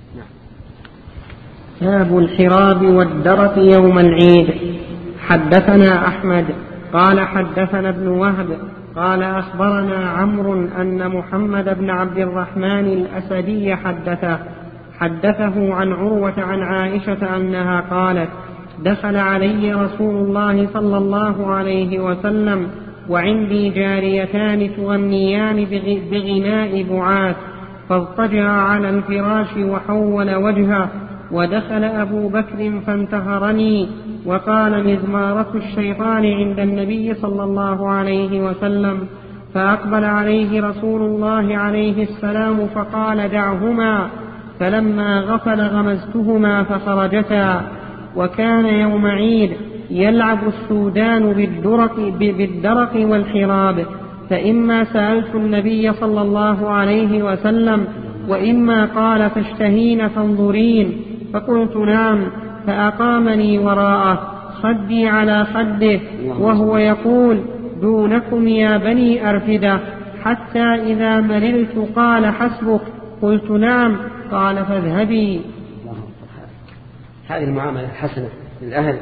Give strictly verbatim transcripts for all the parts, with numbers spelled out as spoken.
باب الحراب والدرة يوم العيد. حدثنا أحمد قال حدثنا ابن وهب قال أخبرنا عمرو أن محمد بن عبد الرحمن الأسدي حدثه حدثه عن عروة عن عائشة أنها قالت: دخل علي رسول الله صلى الله عليه وسلم وعندي جاريتان تغنيان بغناء بعاث، فاضطجع على الفراش وحول وجهه، ودخل أبو بكر فانتهرني وقال: مزمارة الشيطان عند النبي صلى الله عليه وسلم. فأقبل عليه رسول الله عليه السلام فقال: دعهما، فلما غفل غمزتهما فخرجتا. وكان يوم عيد يلعب السودان بالدرق, بالدرق والحراب، فإما سألت النبي صلى الله عليه وسلم وإما قال: تشتهين تنظرين؟ فقلت: نعم. فأقامني وراءه خدي على خده وهو يقول: دونكم يا بني أرفدة، حتى إذا مللت قال: حسبك. قلت: نعم. قال: فاذهبي. هذه المعاملة حسنة للأهل.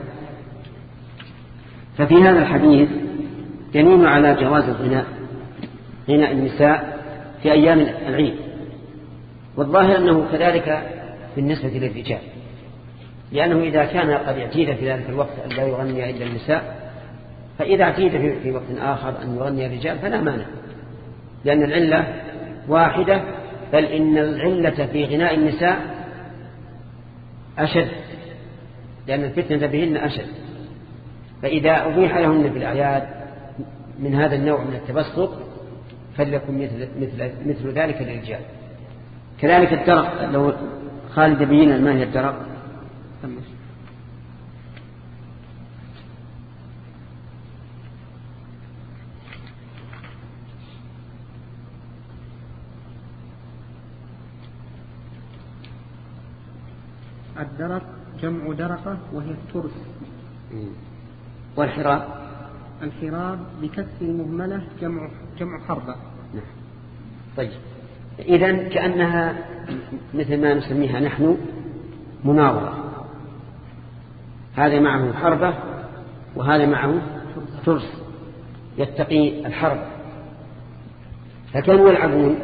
ففي هذا الحديث دليل على جواز الغناء، غناء النساء في أيام العيد، والظاهر أنه كذلك بالنسبة للرجال، لأنه إذا كان قد اعتيد في ذلك الوقت أن لا يغني إلا النساء، فإذا اعتيد في وقت آخر أن يغني الرجال فلا مانع، لأن العلة واحدة، بل إن العلة في غناء النساء أشد، لأن الفتنة بهن أشد. فإذا أبيح لهن في الأعياد من هذا النوع من التبسط فليكن مثل, مثل, مثل ذلك للرجال. كذلك الدرق، لو خالد بينا ما هي الدرق؟ الدرق جمع درقة وهي الترس. والحراب الحراب بكسر المهملة جمع, جمع حربة. طيب، إذن كأنها مثل ما نسميها نحن مناورة، هذا معه حربة وهذا معه ترس يتقي الحرب. فكانوا يلعبون،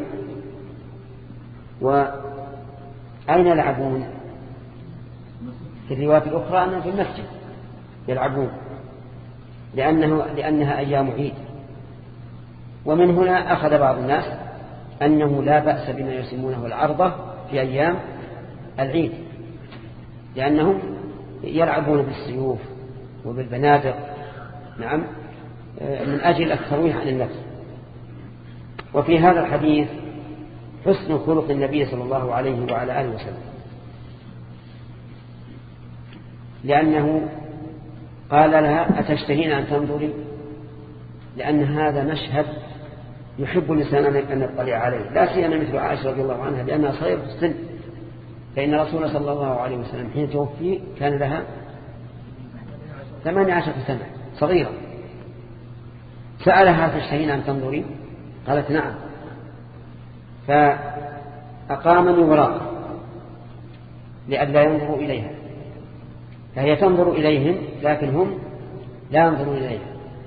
وأين يلعبون؟ في الروايات الأخرى أنهم في المسجد يلعبون، لأنه لأنها أيام عيد. ومن هنا أخذ بعض الناس أنه لا بأس بما يسمونه العرضة في أيام العيد، لأنهم يلعبون بالسيوف وبالبنادق، نعم، من أجل الترويح عن النفس. وفي هذا الحديث حسن خلق النبي صلى الله عليه وعلى آله وسلم، لأنه قال لها: أتشتهين أن تنظري؟ لأن هذا مشهد يحب الإنسان أن يطلع عليه، لا سيما مثل عائشة رضي الله عنها لأنها صغيرة في السن، فإن رسول صلى الله عليه وسلم حين توفي كان لها ثمانية عشر سنة، صغيرة. سألها: تشتهين أن تنظري؟ قالت: نعم. فأقامني وراءه لئلا ينظروا إليها، فهي تنظر إليهم لكن هم لا ينظرون إليها،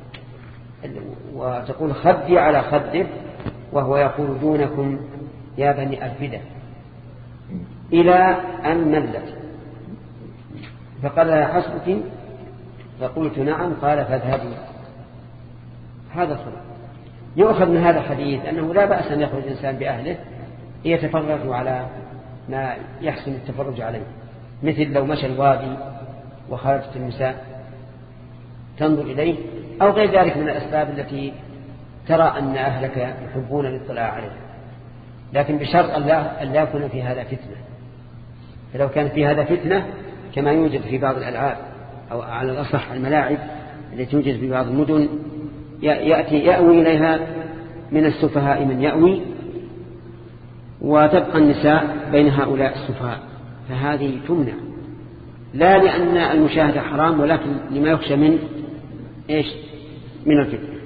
وتقول: خدي على خده وهو يقول: دونكم يا بني أرفدة، إلى أن ملت. فقال لها: حسبك؟ فقلت: نعم. قال: فاذهبي. هذا صلح. يؤخذ من هذا الحديث أنه لا بأس أن يخرج الإنسان بأهله يتفرج على ما يحسن التفرج عليه، مثل لو مشى الوادي وخرجت النساء تنظر إليه، أو غير ذلك من الأسباب التي ترى أن أهلك يحبون الاطلاع عليه، لكن بشرط أن لا يكون في هذا فتنة. فلو كان في هذا فتنة كما يوجد في بعض الألعاب أو على الأصح الملاعب التي توجد في بعض المدن، يأتي يأوي إليها من السفهاء من يأوي، وتبقى النساء بين هؤلاء السفهاء، فهذه تمنع، لا لأن المشاهدة حرام، ولكن لما يخشى من إيش؟ من الفتنة.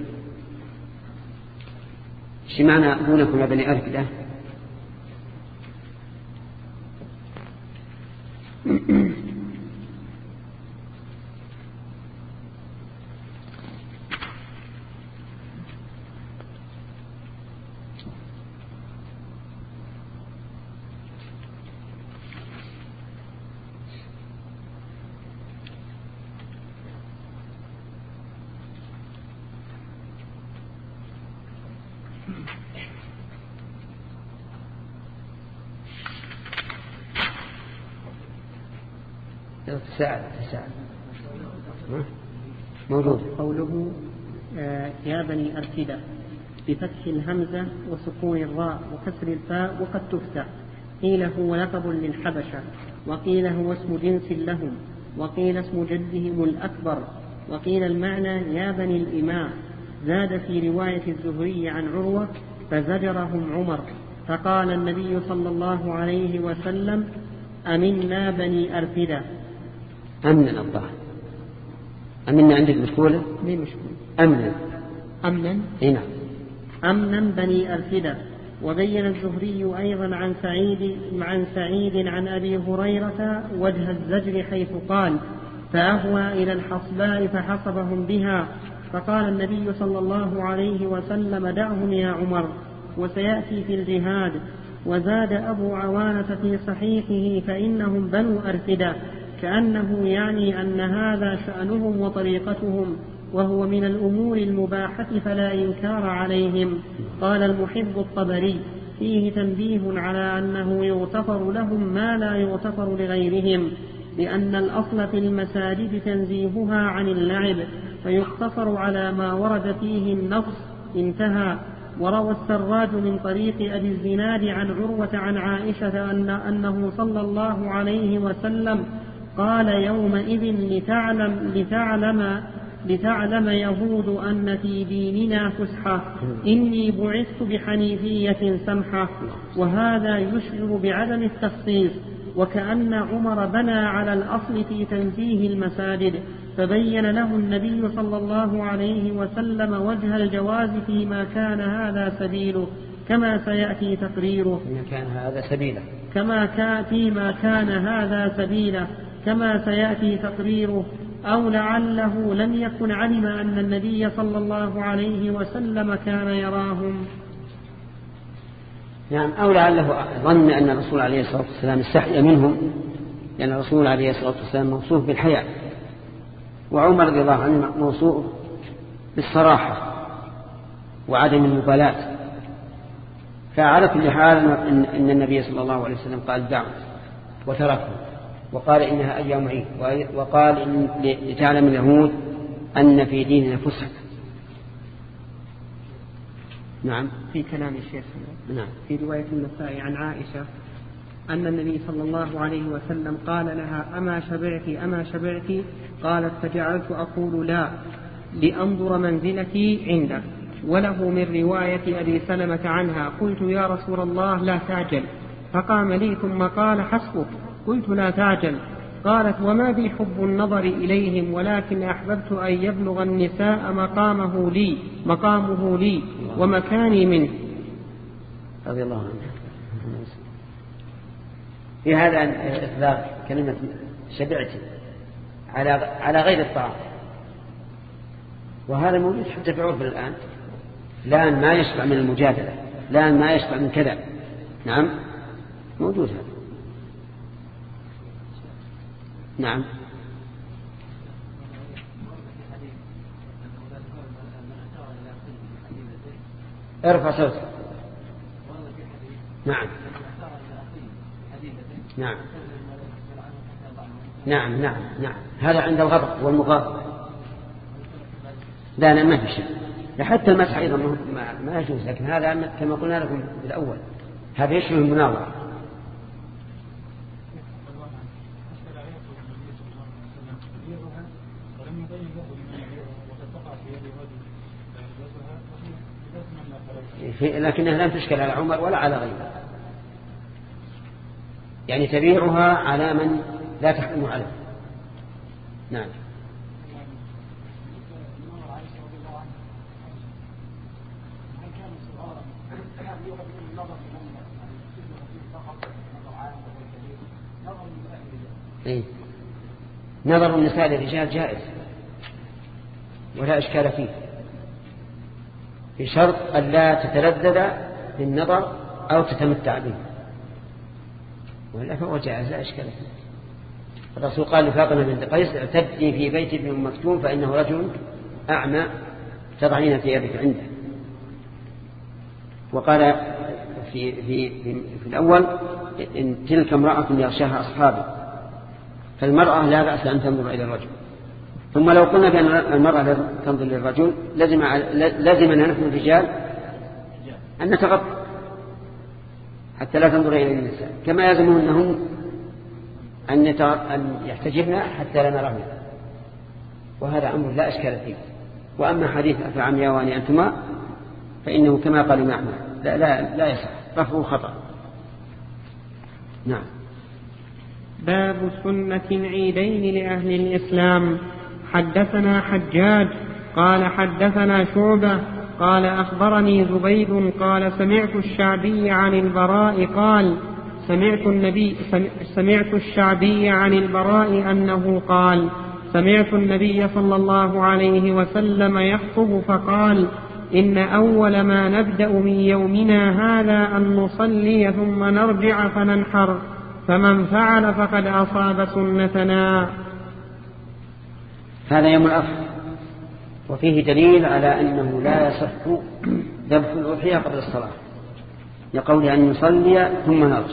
ايش معنى دونكم يا بني أرفدة؟ تساعد تساعد موجود. قوله آه يا بني أركدة بفتح الهمزة وسكون الراء وكسر الفاء وقد تفتح. قيل هو لقب للحبشة، وقيل هو اسم جنس لهم، وقيل اسم جدهم الأكبر، وقيل المعنى يا بني الإماء. زاد في رواية الزهري عن عروة فزجرهم عمر، فقال النبي صلى الله عليه وسلم أمنا بني أركدة. أمنا الظاهر أمنا عندك مشكولة؟ ليه مشكولة؟ أمنا أمنا هنا أمنا بني أركدة. وبين الزهري أيضا عن سعيد عن سعيد عن أبي هريرة وجه الزجر حيث قال فأهوى إلى الحصباء فحصبهم بها، فقال النبي صلى الله عليه وسلم دعهم يا عمر وسيأتي في الجهاد. وزاد أبو عوانة في صحيحه فإنهم بنو أركدة، كأنه يعني أن هذا شأنهم وطريقتهم، وهو من الأمور المباحة فلا إنكار عليهم. قال المحب الطبري فيه تنبيه على أنه يغتفر لهم ما لا يغتفر لغيرهم، لأن الأصل في المساجد تنزيهها عن اللعب، فيقتصر على ما ورد فيه النص انتهى. وروى السراج من طريق أبي الزناد عن عروة عن عائشة أن أنه صلى الله عليه وسلم قال يومئذ لتعلم, لتعلم, لتعلم يهود أن في ديننا فسحة، إني بعثت بحنيفية سمحة. وهذا يشعر بعدم التخصيص، وكأن عمر بنى على الأصل في تنزيه المساجد، فبين له النبي صلى الله عليه وسلم وجه الجواز فيما كان هذا سبيله كما سيأتي تقريره كان هذا سبيله كما كان فيما كان هذا سبيله كما سيأتي تقريره. أو لعله لم يكن علم أن النبي صلى الله عليه وسلم كان يراهم. نعم، أو لعله ظن أن الرسول عليه الصلاة والسلام استحيا منهم، لأن الرسول عليه الصلاة والسلام موصوف بالحياء، وعمر رضي الله عنه موصوف بالصراحة وعدم المبالاة. فعلى كل حال إن النبي صلى الله عليه وسلم قال دعوا وتركوا، وقال إنها أيام عيد، وقال إن لتعلم اليهود أن في ديننا فسحة. نعم. في كلام الشيخ نعم. في رواية النسائي عن عائشة أن النبي صلى الله عليه وسلم قال لها أما شبعت أما شبعت؟ قالت فجعلت أقول لا لأنظر منزلتي عندك. وله من رواية أبي سلمة عنها قلت يا رسول الله لا تعجل، فقام لي ثم قال حسبك، قلت لا تعجل. قالت وما بي حب النظر إليهم، ولكن أحببت أن يبلغ النساء مقامه لي مقامه لي ومكاني منه. رضي الله عنه. في هذا إطلاق كلمة شبعت على على غير الطعام، وهذا موجود حتى في عرفنا الآن. لان ما يشبع من المجادلة، لان ما يشبع من كذا. نعم موجود هذا. نعم. ارفع صوتك. نعم نعم نعم نعم نعم هذا عند الغضب والمغاضبة. لا لا ما في شيء. حتى المسح أيضا ما, ما يجوز، لكن هذا كما قلنا لكم بالأول هذا يشبه المناظرة. لكنها لم تشكل على عمر ولا على غيره، يعني تبيعها على من لا تحكم عليه. نعم. إيه؟ نظر النساء للرجال جائز ولا إشكال فيه، بشرط أن لا تتلذذ بالنظر أو تتمتع به، ولا فهو جائز لا إشكال فيه. الرسول قال لفاطمة بنت قيس: اعتدي في بيت ابن أم مكتوم فإنه رجل أعمى تضعين ثيابك عنده. وقال في, في, في, في الأول: إن تلك امرأة يغشاها أصحابي. فالمرأة لا بأس أن تنظر إلى الرجل. ثم لو قلنا بأن المرأة لا تنظر للرجل لازم لازمنا نحن الرجال أن نتغطى حتى لا تنظر إلى النساء، كما يلزمهنهم أن أن يحتجبن حتى لا نرهن، وهذا أمر لا إشكال فيه. وأما حديث أفعمياوان أنتما فإنه كما قال معنا لا لا لا يصح، رفعه خطأ. نعم. باب سنة العيدين لأهل الإسلام. حدثنا حجاج قال حدثنا شعبة قال أخبرني زبيد قال سمعت الشعبي عن البراء قال سمعت النبي سمعت الشعبي عن البراء أنه قال سمعت النبي صلى الله عليه وسلم يخطب فقال: إن أول ما نبدأ من يومنا هذا أن نصلي ثم نرجع فننحر، فمن فعل فقد أصاب سنتنا. هذا يوم الأضحى، وفيه دليل على أنه لا يصح ذبح الأضحية قبل الصلاة، لقول أن نصلي ثم نرجع.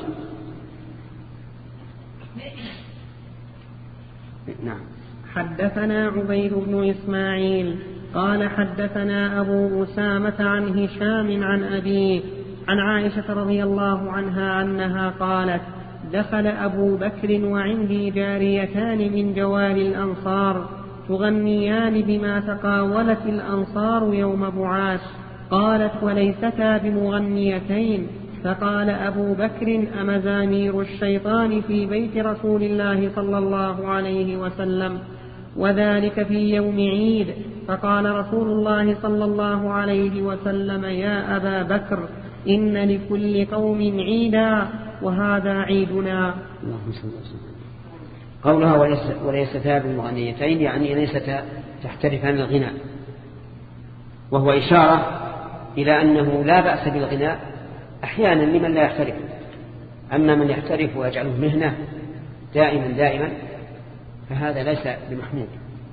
نعم. حدثنا عبيد بن إسماعيل قال حدثنا أبو أسامة عن هشام عن أبيه عن عائشة رضي الله عنها أنها قالت: دخل أبو بكر وعندي جاريتان من جوار الأنصار تغنيان بما تقاولت الأنصار يوم بعاث. قالت: وليستا بمغنيتين. فقال أبو بكر: أمزامير الشيطان في بيت رسول الله صلى الله عليه وسلم، وذلك في يوم عيد. فقال رسول الله صلى الله عليه وسلم: يا أبا بكر، إن لكل قوم عيدا وهذا عيدنا. اللهم صل وسلم. قولها وليستا بالمغنيتين يعني ليستا تحترفان الغناء، وهو إشارة إلى أنه لا بأس بالغناء أحيانا لمن لا يحترف، أما من يحترف ويجعله مهنة دائما دائما فهذا ليس بمحمود.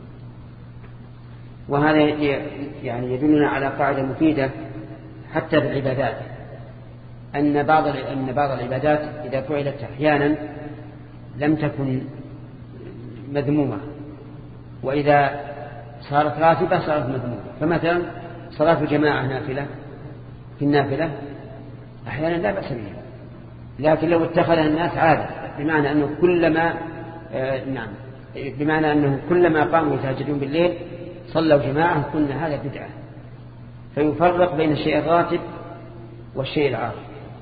وهذا يعني يدلنا على قاعدة مفيدة حتى في العبادات، أن بعض أن بعض العبادات إذا فعلت أحيانا لم تكن مذمومة، وإذا صارت راتبة صارت مذمومة. فمثلا صلاة الجماعة نافلة في النافلة أحيانا لا بأس بها، لكن لو اتخذها الناس عادة بمعنى أنه كلما آه نعم بمعنى أنه كلما قاموا يتهجدون بالليل صلوا جماعة قلنا هذا بدعة، فيفرق بين الشيء الراتب والشيء العارض.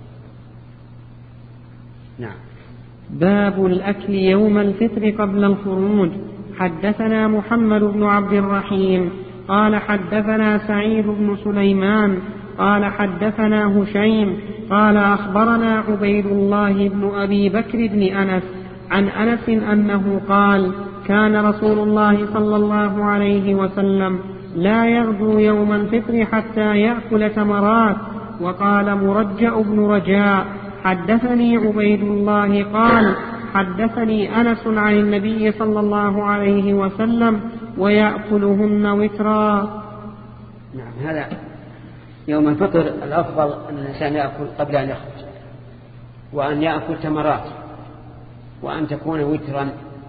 نعم. باب الأكل يوم الفطر قبل الخروج. حدثنا محمد بن عبد الرحيم قال حدثنا سعيد بن سليمان قال حدثنا هشيم قال أخبرنا عبيد الله بن أبي بكر بن أنس عن أنس أنه قال: كان رسول الله صلى الله عليه وسلم لا يغدو يوم الفطر حتى يأكل تمرات. وقال مرجع بن رجاء: حدثني عبيد الله قال حدثني أنس عن النبي صلى الله عليه وسلم ويأكلهن وترا. نعم. هذا يوم الفطر الأفضل أن الإنسان يأكل قبل أن يخرج، وأن يأكل تمرات، وأن تكون وترا.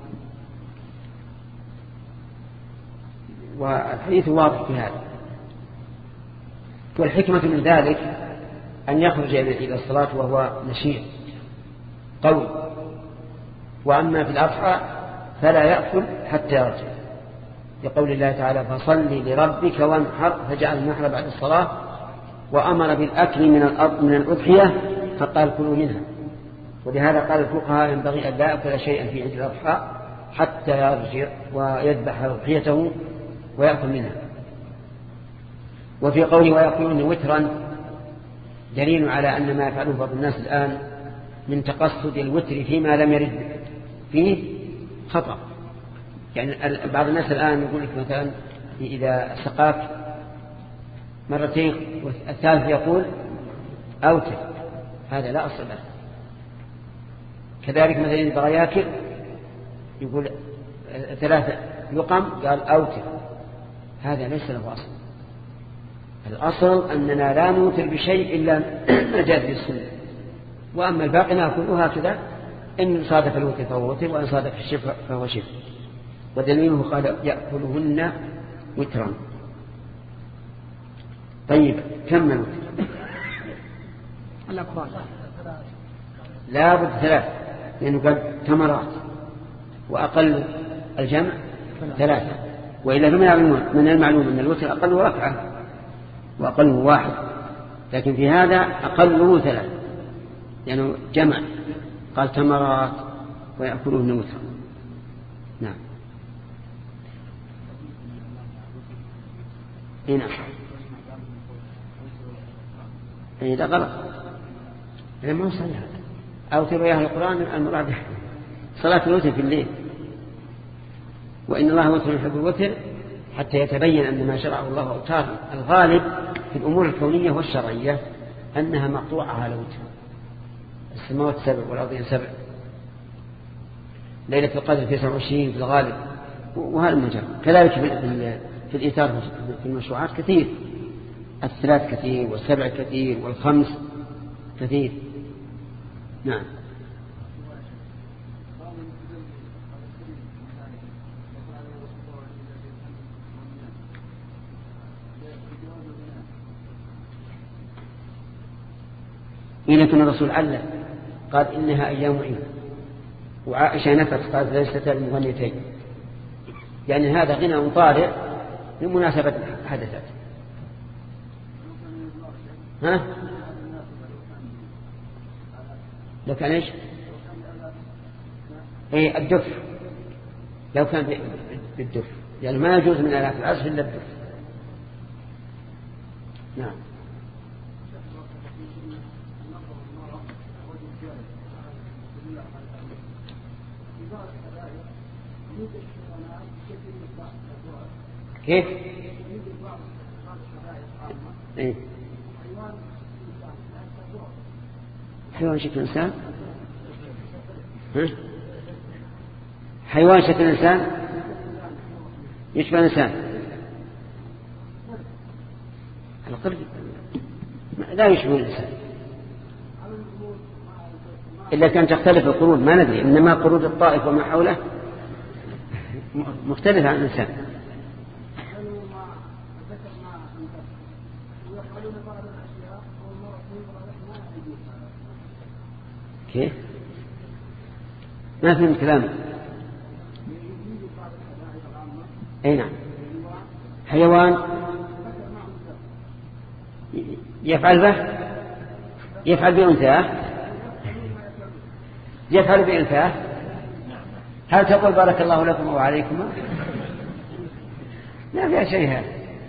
والحديث واضح في هذا. والحكمة من ذلك أن يخرج إلى الصلاة وهو نشيط قوي. وأما في الأضحى فلا يأكل حتى يرجع، لقول الله تعالى: فصل لربك وانحر، فجعل النحر بعد الصلاة، وأمر بالأكل من الأرض من الأضحية فقال: كلوا منها. ولهذا قال الفقهاء: ينبغي أن لا يأكل شيئا في عيد الأضحى حتى يرجع ويذبح أضحيته ويأكل منها. وفي قوله ويأكلون وترا دليل على أن ما يفعله بعض الناس الآن من تقصد الوتر فيما لم يرد فيه خطأ. يعني بعض الناس الآن يقول لك مثلا إذا سقاك مرتين والثالث يقول أوتر، هذا لا أصل له. كذلك مثلا إذا بغى ياكل يقول ثلاثة يقم قال أوتر، هذا ليس له أصل. الأصل أننا لا نوتر بشيء إلا ما جاء في السنة، وأما الباقي نأكله هكذا، إن صادف الوتر فهو وتر، وإن صادف الشفع فهو شفع. ودليله قال يأكلهن وترا. طيب كم الوتر؟ الأفضل لا بد ثلاث، لأنه قال تمرات، وأقل الجمع ثلاثة. وإلا من المعلوم أن الوتر أقله ركعة وأقله واحد، لكن في هذا أقله ثلاث لأنه يعني جمع، قال تمرات ويأكلون وترا. نعم. اي نعم. اي ده غلط، لأنه ما هو صحيح. أوتروا يا أهل القرآن المراد صلاة الوتر في الليل، وإن الله وتر يحب الوتر حتى يتبين أن ما شرعه الله أوتار. الغالب في الأمور الكونية والشرعية أنها مقطوعة على وتر. السماوات سبع والأرضين سبع، ليلة القدر تسعة وعشرين في الغالب، وهذا المجال. كذلك في الإيثار في المشروعات كثير، الثلاث كثير والسبع كثير والخمس كثير. نعم. لكن الرسول علّل قال إنها أيام عيد، وعائشة نفت قالت ليست المغنيتين، يعني هذا غنى طارئ لمناسبة حدثت. ها؟ لو كان إيش؟ إيه الدف، لو كان بالدف، يعني ما يجوز من آلات العزف إلا الدف. نعم. كيف؟ إيه؟ حيوان شكل إنسان؟ ها؟ حيوان شكل إنسان يشبه الإنسان على القرد، لا يشبه الإنسان إلا كان تختلف القرود، ما ندري، إنما قرود الطائف وما حوله مختلفة عن الإنسان. كيف؟ ما فهم كلامه. أي نعم، حيوان يفعل به يفعل بأنثاه يفعل بأنثاه هل تقول بارك الله لكم وعليكم؟ لا فيها شيء هذا.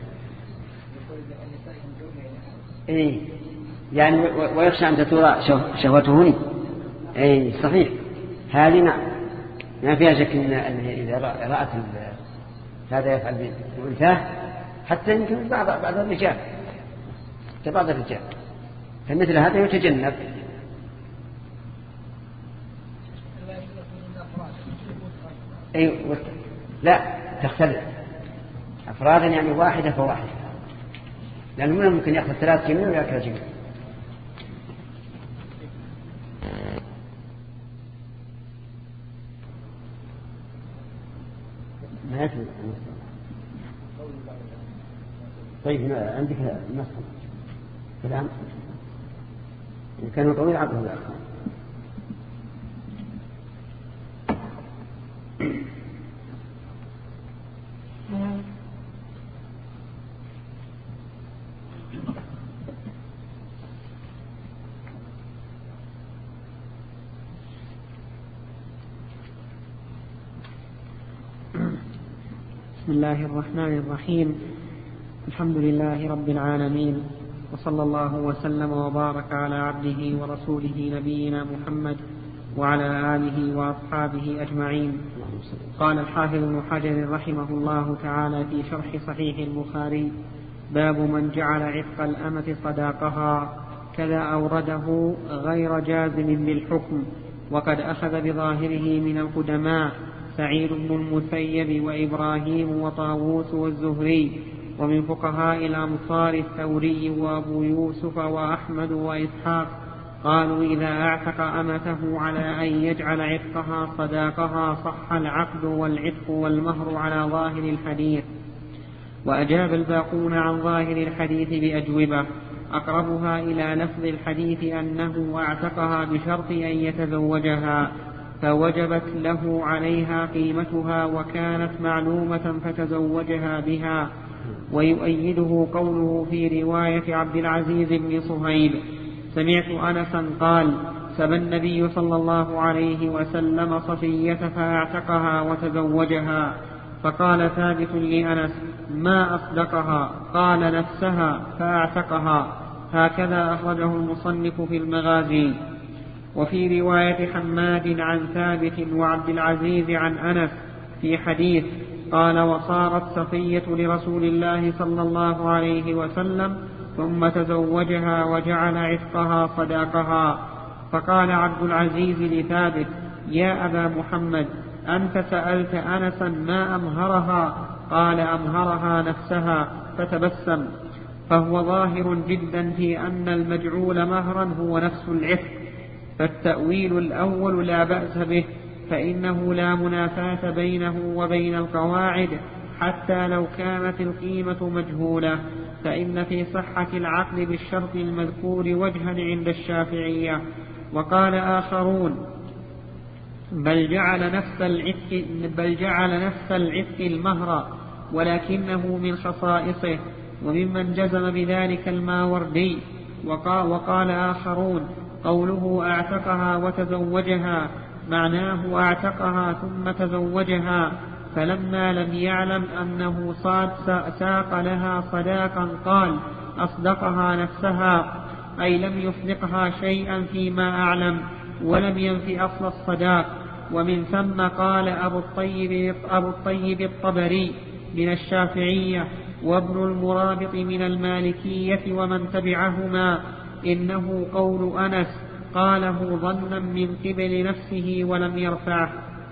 إيه يعني ويخشى أن تطول شهوتهن. أي صحيح، هذه نعم ما فيها شك إن إذا رأت هذا يفعل بأنثاه، حتى يمكن بعض بعض الرجال كبعض الرجال، فمثل هذا يتجنب. أي لا تختلف أفرادا، يعني واحدة فواحدة، لأنه من ممكن يأخذ ثلاث جميع ويأكل جميع. ما يكفي. طيب هنا عندك نص كلام إن كان طويل عقله لا. بسم الله الرحمن الرحيم. الحمد لله رب العالمين، وصلى الله وسلم وبارك على عبده ورسوله نبينا محمد وعلى آله وأصحابه أجمعين. قال الحافظ ابن حجر رحمه الله تعالى في شرح صحيح البخاري: باب من جعل عتق الأمة صداقها، كذا أورده غير جازم بالحكم، وقد أخذ بظاهره من القدماء سعيد بن المسيب وإبراهيم وطاووس والزهري، ومن فقهاء الأمصار الثوري وأبو يوسف وأحمد وإسحاق، قالوا إذا اعتق أمته على أن يجعل عتقها صداقها صح العقد والعتق والمهر على ظاهر الحديث. وأجاب الباقون عن ظاهر الحديث بأجوبة أقربها إلى لفظ الحديث أنه اعتقها بشرط أن يتزوجها، فوجبت له عليها قيمتها وكانت معلومة فتزوجها بها. ويؤيده قوله في رواية عبد العزيز بن صهيب: سمعت أنسا قال: سبى النبي صلى الله عليه وسلم صفية فاعتقها وتزوجها، فقال ثابت لأنس: ما أصدقها؟ قال: نفسها فاعتقها. هكذا أخرجه المصنف في المغازي. وفي رواية حماد عن ثابت وعبد العزيز عن أنس في حديث قال: وصارت صفية لرسول الله صلى الله عليه وسلم ثم تزوجها وجعل عتقها صداقها. فقال عبد العزيز لثابت: يا أبا محمد، أنت سألت أنسا ما أمهرها؟ قال: أمهرها نفسها. فتبسم. فهو ظاهر جدا في أن المجعول مهرا هو نفس العتق، فالتأويل الأول لا بأس به، فإنه لا منافاة بينه وبين القواعد حتى لو كانت القيمة مجهولة، فإن في صحة العقد بالشرط المذكور وجها عند الشافعية. وقال آخرون: بل جعل نفس العتق, بل جعل نفس العتق المهر، ولكنه من خصائصه، وممن جزم بذلك الماوردي. وقال آخرون: قوله اعتقها وتزوجها معناه اعتقها ثم تزوجها، فلما لم يعلم أنه صاد ساق لها صداقا قال: أصدقها نفسها، أي لم يصدقها شيئا فيما أعلم، ولم ينف أصل الصداق. ومن ثم قال أبو الطيب, أبو الطيب الطبري من الشافعية وابن المرابط من المالكية ومن تبعهما: إنه قول أنس قاله ظنا من قبل نفسه ولم يرفعه.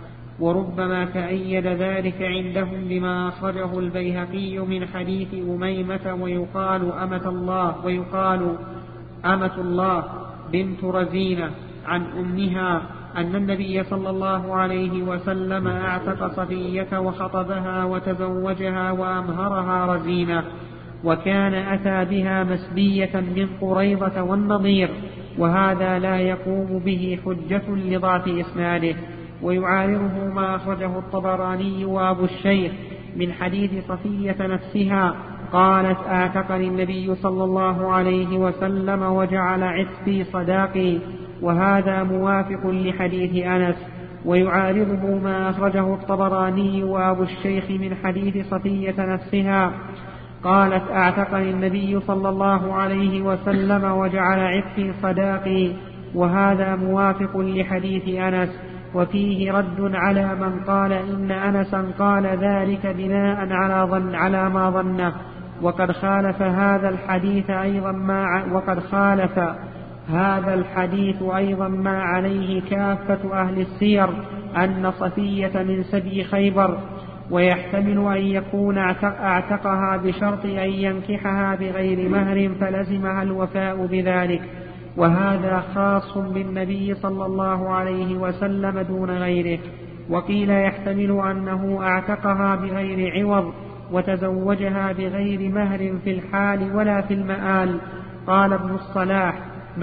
وربما تأيد ذلك عندهم بما أخرجه البيهقي من حديث أميمة ويقال أمة الله ويقال أمة الله بنت رزينة عن أمها أن النبي صلى الله عليه وسلم اعتق صفية وخطبها وتزوجها وأمهرها رزينة، وكان أتى بها مسبية من قريظة والنضير، وهذا لا يقوم به حجة لضعف إسناده. ويعارضه ما أخرجه الطبراني وأبو الشيخ من حديث صفية نفسها قالت: اعتقني النبي صلى الله عليه وسلم وجعل عتقي صداقي، وهذا موافق لحديث أنس. ويعارضه ما أخرجه الطبراني وأبو الشيخ من حديث صفية نفسها قالت: اعتقني النبي صلى الله عليه وسلم وجعل عتقي صداقي، وهذا موافق لحديث أنس. وفيه رد على من قال إن أنسا قال ذلك بناء على, ظن على ما ظنه، وقد خالف هذا الحديث أيضا ما وقد خالف هذا الحديث أيضا ما عليه كافة أهل السير أن صفية من سبي خيبر، ويحتمل أن يكون اعتقها بشرط أن ينكحها بغير مهر فلزمها الوفاء بذلك، وهذا خاص بالنبي صلى الله عليه وسلم دون غيره. وقيل يحتمل أنه اعتقها بغير عوض وتزوجها بغير مهر في الحال ولا في المآل. قال ابن الصلاح: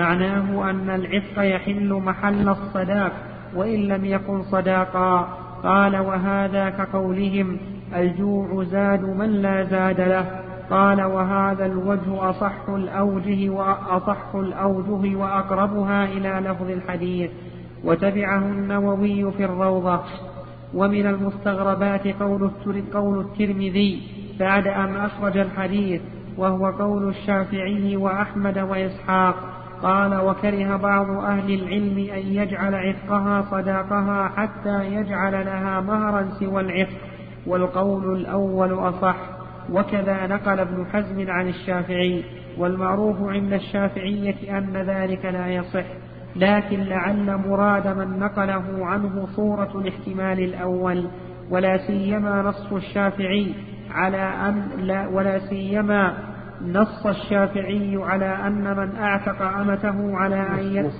معناه أن العتق يحل محل الصداق وإن لم يكن صداقا. قال: وهذا كقولهم: الجوع زاد من لا زاد له. قال: وهذا الوجه أصح الأوجه وأصح الأوجه وأقربها إلى لفظ الحديث. وتبعه النووي في الروضة. ومن المستغربات قول الترمذي بعد أن أخرج الحديث، وهو قول الشافعي وأحمد وإسحاق، قال: وكره بعض أهل العلم أن يجعل عتقها صداقها حتى يجعل لها مهرا سوى العتق، والقول الأول أصح. وكذا نقل ابن حزم عن الشافعي، والمعروف عند الشافعية أن ذلك لا يصح، لكن لعل مراد من نقله عنه صورة الاحتمال الأول، ولا سيما نص الشافعي على أن لا ولا سيما نص الشافعي على أن من أعتق أمته على أن يت...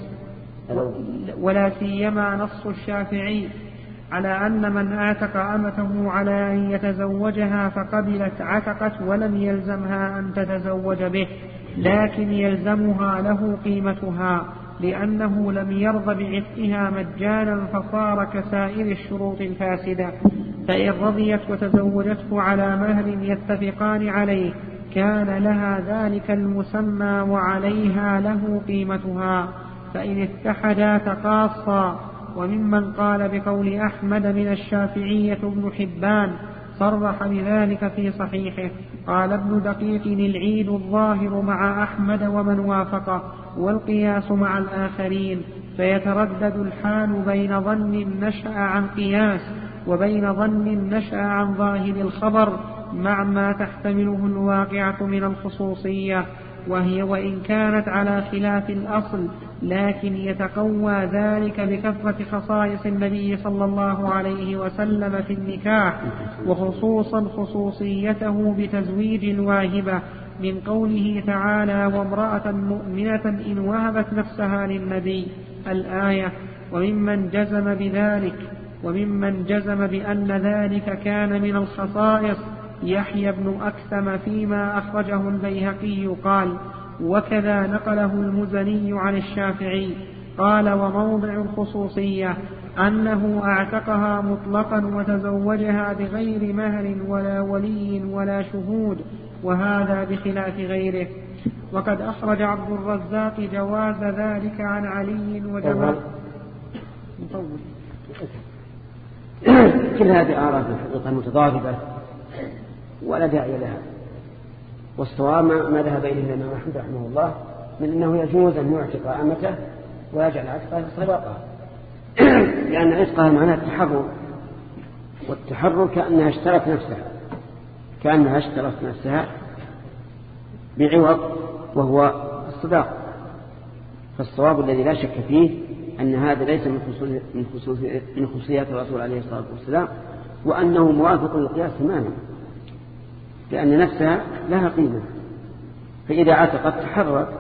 ولا سيما نص الشافعي على أن من أعتق أمته على أن يتزوجها فقبلت عتقت ولم يلزمها أن تتزوج به، لكن يلزمها له قيمتها، لأنه لم يرض بعتقها مجانا فصار كسائر الشروط الفاسدة. فإن رضيت وتزوجته على مهر يتفقان عليه كان لها ذلك المسمى وعليها له قيمتها، فإن اتحدا تقاصا. وممن قال بقول أحمد من الشافعية ابن حبان صرح بذلك في صحيحه. قال ابن دقيق: العيد الظاهر مع أحمد ومن وافقه، والقياس مع الآخرين، فيتردد الحال بين ظن نشأ عن قياس وبين ظن نشأ عن ظاهر الخبر مع ما تحتمله الواقعة من الخصوصية، وهي وإن كانت على خلاف الأصل، لكن يتقوى ذلك بكثرة خصائص النبي صلى الله عليه وسلم في النكاح، وخصوصا خصوصيته بتزويج الواهبة، من قوله تعالى: وامرأة مؤمنة إن وهبت نفسها للنبي، الآية. وممن جزم بذلك وممن جزم بأن ذلك كان من الخصائص يحيى بن أكثم فيما أخرجه البيهقي قال: وكذا نقله المزني عن الشافعي قال: وموضع الخصوصية أنه أعتقها مطلقا وتزوجها بغير مهر ولا ولي ولا شهود، وهذا بخلاف غيره. وقد أخرج عبد الرزاق جواز ذلك عن علي وجواز كل هذه آراء حقيقة متضاربة ولا داعي لها، والصواب ما ذهب إليه الإمام أحمد رحمه الله من أنه يجوز أن يعتق أمته ويجعل عتقها صداقها، لأن عتقها معناه التحرر، والتحرر كأنها اشترت نفسها كأنها اشترت نفسها بعوض وهو الصداق. فالصواب الذي لا شك فيه أن هذا ليس من خصوصيات الرسول عليه الصلاة والسلام، وأنه موافق للقياس تماما، لأن نفسها لها قيمة، فإذا عتقت تحررت.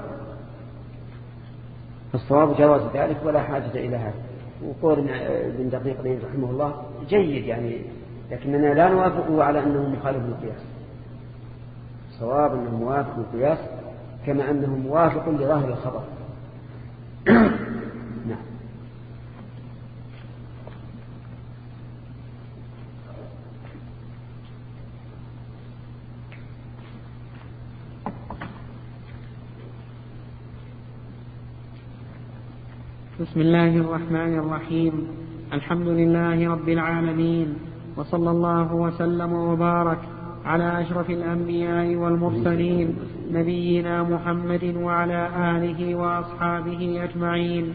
فالصواب جواز ذلك ولا حاجة إلى هذا. وقول ابن دقيق العيد رحمه الله جيد يعني، لكننا لا نوافقه على أنه مخالف للقياس. الصواب أنه موافق للقياس كما أنه موافق لظاهر الخبر. نعم. بسم الله الرحمن الرحيم. الحمد لله رب العالمين، وصلى الله وسلم وبارك على أشرف الأنبياء والمرسلين نبينا محمد وعلى آله وأصحابه أجمعين.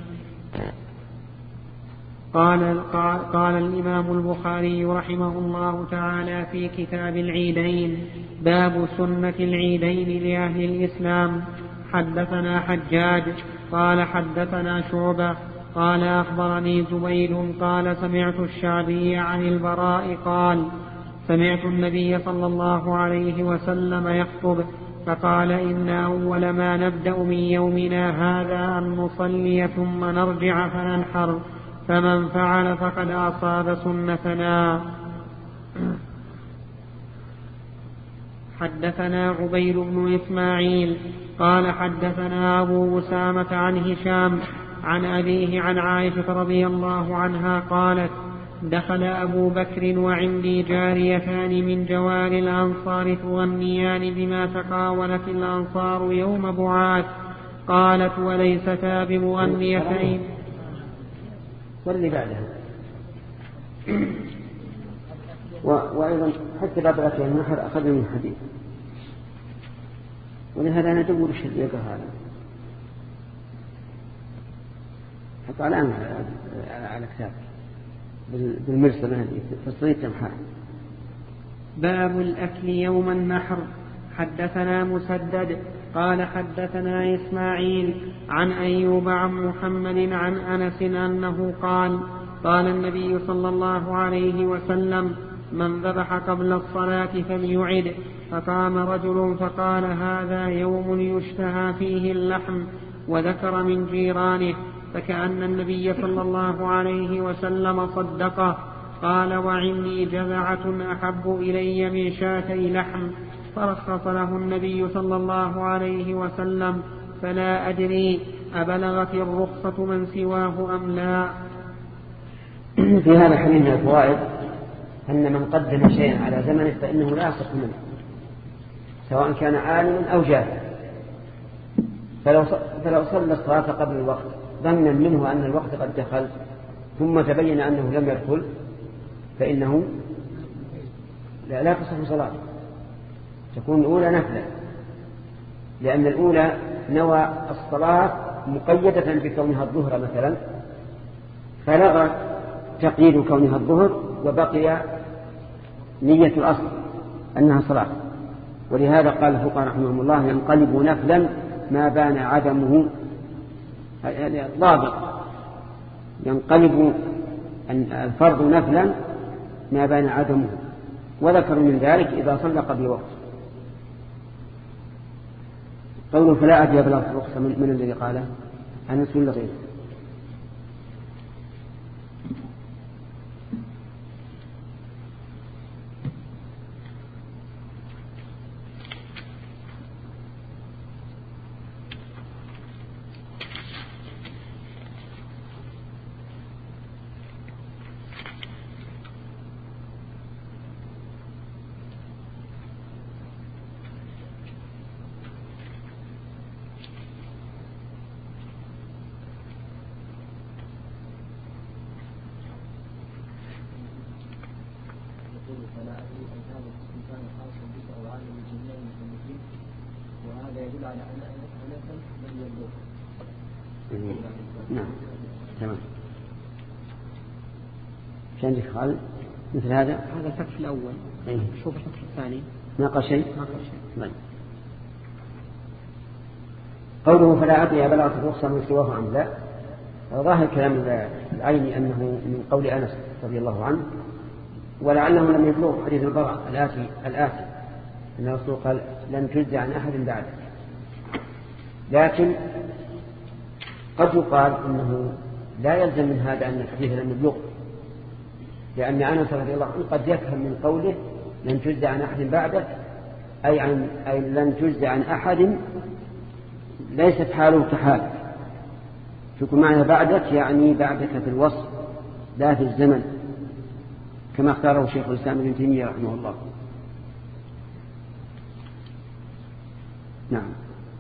قال, قال, قال الإمام البخاري رحمه الله تعالى في كتاب العيدين: باب سنة العيدين لأهل الإسلام. حدثنا حجاج قال حدثنا شعبة قال أخبرني زبيد قال سمعت الشعبي عن البراء قال: سمعت النبي صلى الله عليه وسلم يخطب فقال: إن أول ما نبدأ من يومنا هذا أن نصلي ثم نرجع فننحر، فمن فعل فقد أصاب سنتنا. حدثنا عبيد بن إسماعيل قال حدثنا أبو أسامة عن هشام عن أبيه عن عائشة رضي الله عنها قالت: دخل أبو بكر وعندي جاريتان من جوار الأنصار تغنيان بما تقاولت الأنصار يوم بعاث. قالت: وليستا بمغنيتين. واللي بعدها وأيضا حتى بابلة النحر أخذ من حديث، ولهذا ندور الشريعة هذا حط علامة على كتاب بالمرسل هذه تصريف تمحى. باب الأكل يوم النحر. حدثنا مسدد قال حدثنا إسماعيل عن أيوب عن محمد عن أنس أنه قال قال النبي صلى الله عليه وسلم من ذبح قبل الصلاة فليعد. فقام رجل فقال هذا يوم يشتهى فيه اللحم، وذكر من جيرانه، فكأن النبي صلى الله عليه وسلم صدقه. قال وعني جذعة أحب إلي من شاتي لحم، فرخص له النبي صلى الله عليه وسلم، فلا أدري أبلغت الرخصة من سواه أم لا. في هذا الحديث من الفوائد أن من قدم شيئا على زمنه فإنه لا يصح منه، سواء كان عالما أو جاهلا. فلو فلو صلى الصلاة قبل الوقت ظنا منه أن الوقت قد دخل ثم تبين أنه لم يدخل فإنه لا, لا تصح صلاته، تكون الأولى نفلا، لأن الأولى نوى الصلاة مقيدة بكونها الظهر مثلا، فلغى تقييد كونها الظهر وبقي نية الأصل أنها صلاة. ولهذا قال الفقهاء رحمهم الله ينقلب نفلا ما بان عدمه، ضابط ينقلب الفرض نفلا ما بان عدمه، وذكر من ذلك إذا صلى قبل وقت. قوله فلا أدري بلغت الرخصة من الذي قاله؟ أنس ولا غيره؟ نعم تمام. كان خال مثل هذا هذا الفتح الأول. أيه. شوف الفتح الثاني ما قال شيء. ما قال شيء. طيب. قوله فلا أدري بلغت الرخصة من سواه أم لا، ظاهر كلام العيني أنه من قول أنس رضي الله عنه، ولعله لم يبلغ حديث البراء الآتي الآتي أن الرسول قال لن تجزى عن أحد بعد. لكن قد يقال أنه لا يلزم من هذا أن الحديث لم يبلغ، لأن أنس رضي الله عنه قد يفهم من قوله لن تجزى عن أحد بعدك أي, عن أي لن تجزى عن أحد ليست حاله كحالك، تكون معنى بعدك يعني بعدك في الوصف لا في الزمن، كما اختاره شيخ الإسلام ابن تيمية رحمه الله. نعم.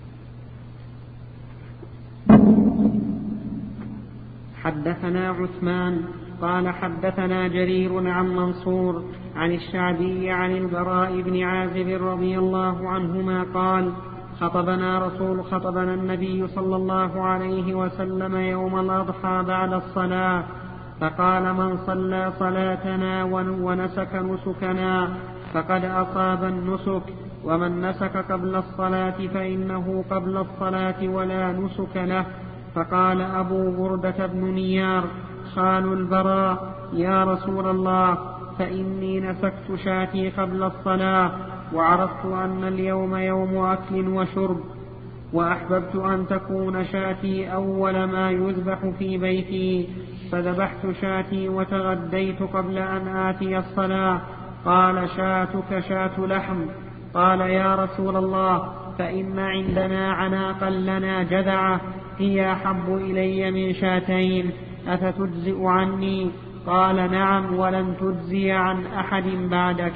حدثنا عثمان قال حدثنا جرير عن منصور عن الشعبي عن البراء بن عازب رضي الله عنهما قال خطبنا رسول خطبنا النبي صلى الله عليه وسلم يوم الأضحى بعد الصلاة، فقال من صلى صلاتنا ونسك نسكنا فقد أصاب النسك، ومن نسك قبل الصلاة فإنه قبل الصلاة ولا نسك له. فقال أبو بردة بن نيار خال البراء يا رسول الله فإني نسكت شاتي قبل الصلاة، وعرفت أن اليوم يوم أكل وشرب، وأحببت أن تكون شاتي أول ما يذبح في بيتي، فذبحت شاتي وتغديت قبل أن آتي الصلاة. قال شاتك شات لحم. قال يا رسول الله فإن عندنا عناقا لنا جذعة هي أحب إلي من شاتين، أفتجزئ عني؟ قال نعم ولن تجزي عن أحد بعدك.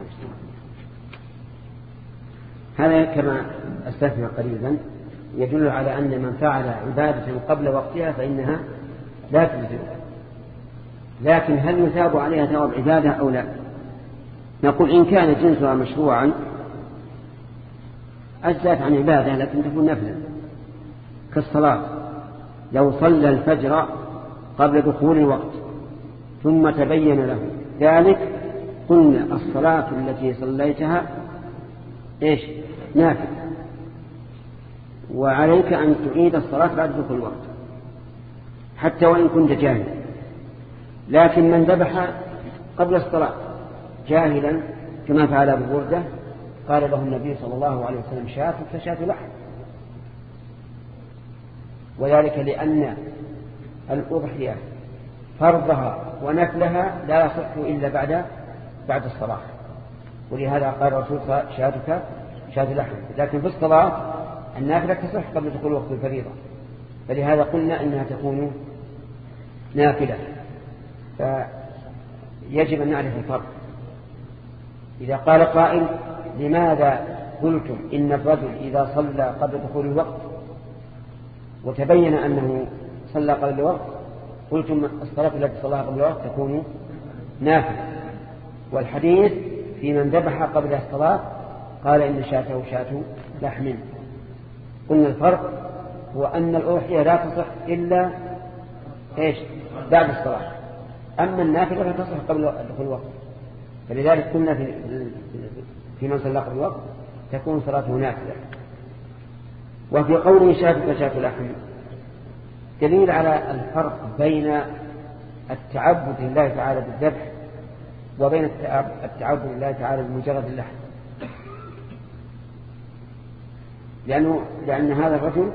هذا كما أسلفنا قريبا يدل على أن من فعل عبادة قبل وقتها فإنها لا تجزئ، لكن هل يثاب عليها ثواب عبادة أو لا؟ نقول إن كان جنسها مشروعا أجزأت عن عبادة لكن تكون نفلا كالصلاة، لو صلى الفجر قبل دخول الوقت ثم تبين له ذلك قلنا الصلاة التي صليتها إيش نافلة، وعليك أن تعيد الصلاة بعد دخول الوقت حتى وإن كنت جاهلا. لكن من ذبح قبل الصلاة جاهلا كما فعل أبو بردة قال له النبي صلى الله عليه وسلم شاة فشاة لحم، وذلك لأن الأضحية فرضها ونفلها لا يصح إلا بعد بعد الصلاة، ولهذا قال الرسول شاتك شاة لحم. لكن في الصلاة النافلة تصح قبل دخول وقت الفريضة، فلهذا قلنا إنها تكون نافلة. فيجب أن نعرف الفرق. إذا قال قائل لماذا قلتم إن الرجل إذا صلى قبل دخول الوقت وتبين أنه صلى قبل الوقت قلتم الصلاة التي صلاها قبل الوقت تكون نافلة، والحديث في من ذبح قبل الصلاة قال إن شاته شاة لحم. قلنا الفرق هو أن الأضحية لا تصح إلا إيش بعد الصلاة، أما النافلة فتصح قبل دخول الوقت. فلذلك قلنا في, في من صلى قبل الوقت تكون صلاته نافلة. وفي قوله شاة فشاة لحم دليل على الفرق بين التعبد لله تعالى بالذبح وبين التعبد لله تعالى بمجرد اللحم، لأنه لأن هذا الرجل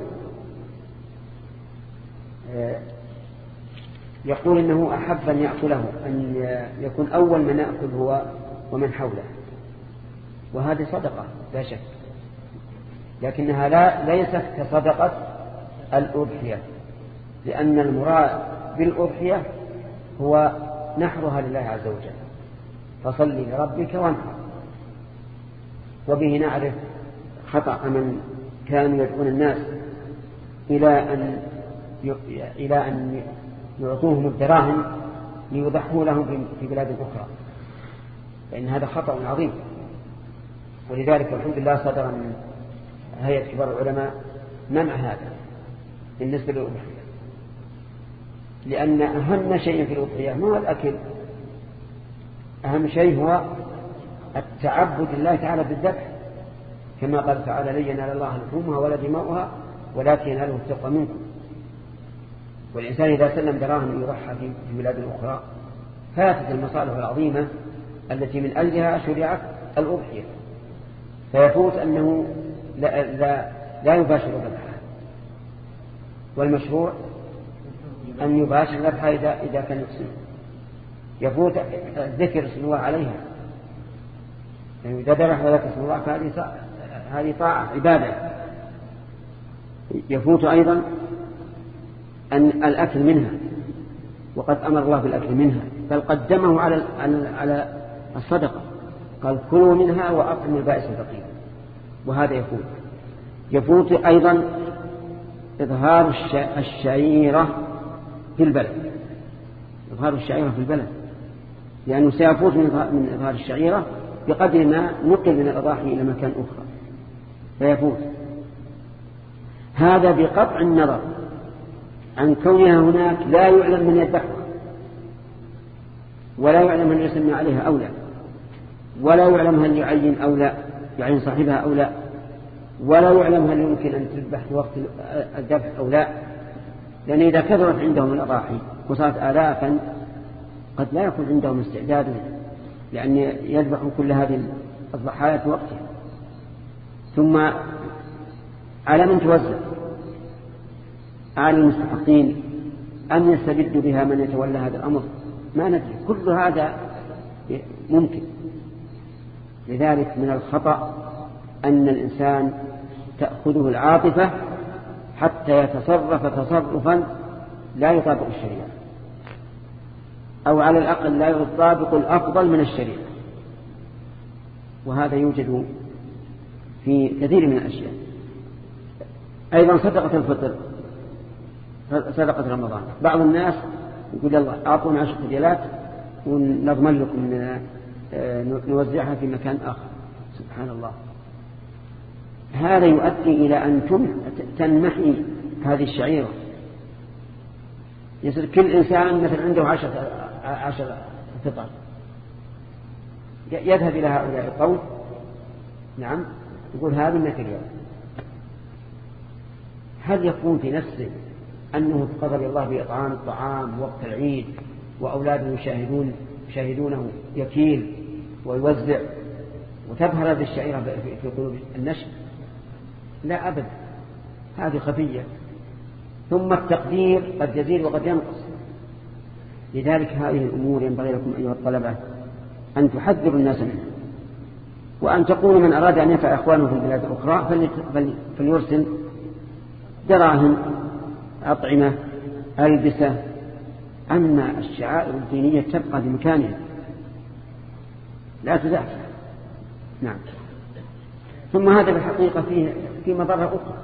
يقول إنه أحب أن يأكله، أن يكون أول من يأكل هو ومن حوله، وهذه صدقة لا شك، لكنها لا ليست كصدقة الأضحية، لأن المراد بالأضحية هو نحرها لله عز وجل، فصل لربك وانحر. وبه نعرف خطأ من كانوا يدعون الناس إلى أن إلى أن يعطوهم الدراهم ليضحوا لهم في بلاد أخرى، فإن هذا خطأ عظيم. ولذلك الحمد لله صدر من هيئة كبار العلماء منع هذا بالنسبة للأضحية، لأن أهم شيء في الأضحية ما هو الأكل، أهم شيء هو التعبد لله تعالى بالذبح، كما قال تعالى لن ينال الله لحومها ولا دماؤها ولكن يناله التقوى منكم. والإنسان إذا سلم دراهم يضحى في بلاد أخرى فاتت المصالح العظيمة التي من أجلها شرعت الأضحية، فيفوت أنه لا, لا, لا يباشر ذبحها. والمشروع أن يباشر ذبحها إذا, إذا كان يقسم، يفوت ذكر اسم الله عليها، يعني إذا ذبح وذكر اسم الله فهذه هذه طاعة عبادة. يفوت أيضا أن الأكل منها، وقد أمر الله بالأكل منها بل قدمه على على الصدقة، قال كلوا منها وأطعموا البائس الفقير، وهذا يفوت. يفوت أيضا إظهار الشعيرة في البلد، إظهار الشعيرة في البلد، لأنه سيفوت من إظهار الشعيرة بقدر ما نقل من الأضاحي إلى مكان أخرى فيفوت. هذا بقطع النظر عن كونها هناك لا يعلم من يذبحها، ولا يعلم من يسمى عليها أو لا، ولا يعلم هل يعين أو لا، يعين صاحبها أو لا، ولا يعلم هل يمكن أن تذبح في وقت الذبح أو لا، لأن إذا كثرت عندهم الأضاحي وصارت آلافا قد لا يكون عندهم استعداد لأن يذبحوا كل هذه الضحايا في وقتها. ثم على من توزع، على المستحقين أن يستبد بها من يتولى هذا الأمر، ما ندري، كل هذا ممكن. لذلك من الخطأ أن الإنسان تأخذه العاطفة حتى يتصرف تصرفا لا يطابق الشريعة، أو على الأقل لا يطابق الأفضل من الشريعة، وهذا يوجد في كثير من الأشياء. أيضا صدقة الفطر، صدقة رمضان، بعض الناس يقول الله أعطونا عشر ريالات ونضمن لكم نوزعها في مكان آخر. سبحان الله، هذا يؤدي إلى أن تنمحي هذه الشعيرة يصير كل إنسان مثل عنده عشر عشر فطر، يذهب إلى هؤلاء القوم نعم يقول هذه مثل اليوم. هل يكون في نفسه أنه قدر الله بإطعام الطعام وقت العيد وأولاده يشاهدون يشاهدونه يكيل ويوزع وتظهر هذه الشعيرة في قلوب النشء؟ لا أبدا، هذه خفية. ثم التقدير قد يزيد وقد ينقص. لذلك هذه الأمور ينبغي لكم أيها الطلبة أن تحذروا الناس منها، وأن تقولوا من أراد أن ينفع إخوانه في البلاد الأخرى فليرسل دراهم أطعمة ألبسة. أما الشعائر الدينية تبقى بمكانها لا تزعف. نعم. ثم هذا بالحقيقة فيه في مضرة أخرى،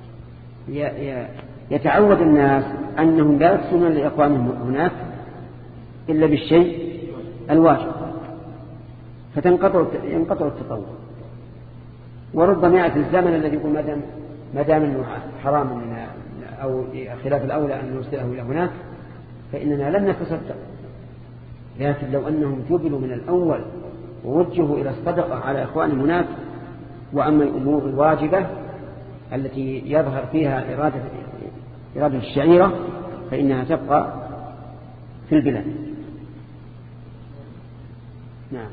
يتعود الناس أنهم لا يقسمون لإخوانهم هناك إلا بالشيء الواجب، فتنقطع ينقطع التطور. وربما يأتي الزمن الذي يقول ما دام حرام أو خلاف الأولى أن نرسله إلى هناك فإننا لم نتصدق. لكن لو أنهم جبلوا من الأول ووجهوا إلى الصدقة على إخوانهم هناك، وأما الأمور الواجبة التي يظهر فيها إرادة, إرادة الشعيرة فإنها تبقى في البلاد. نعم.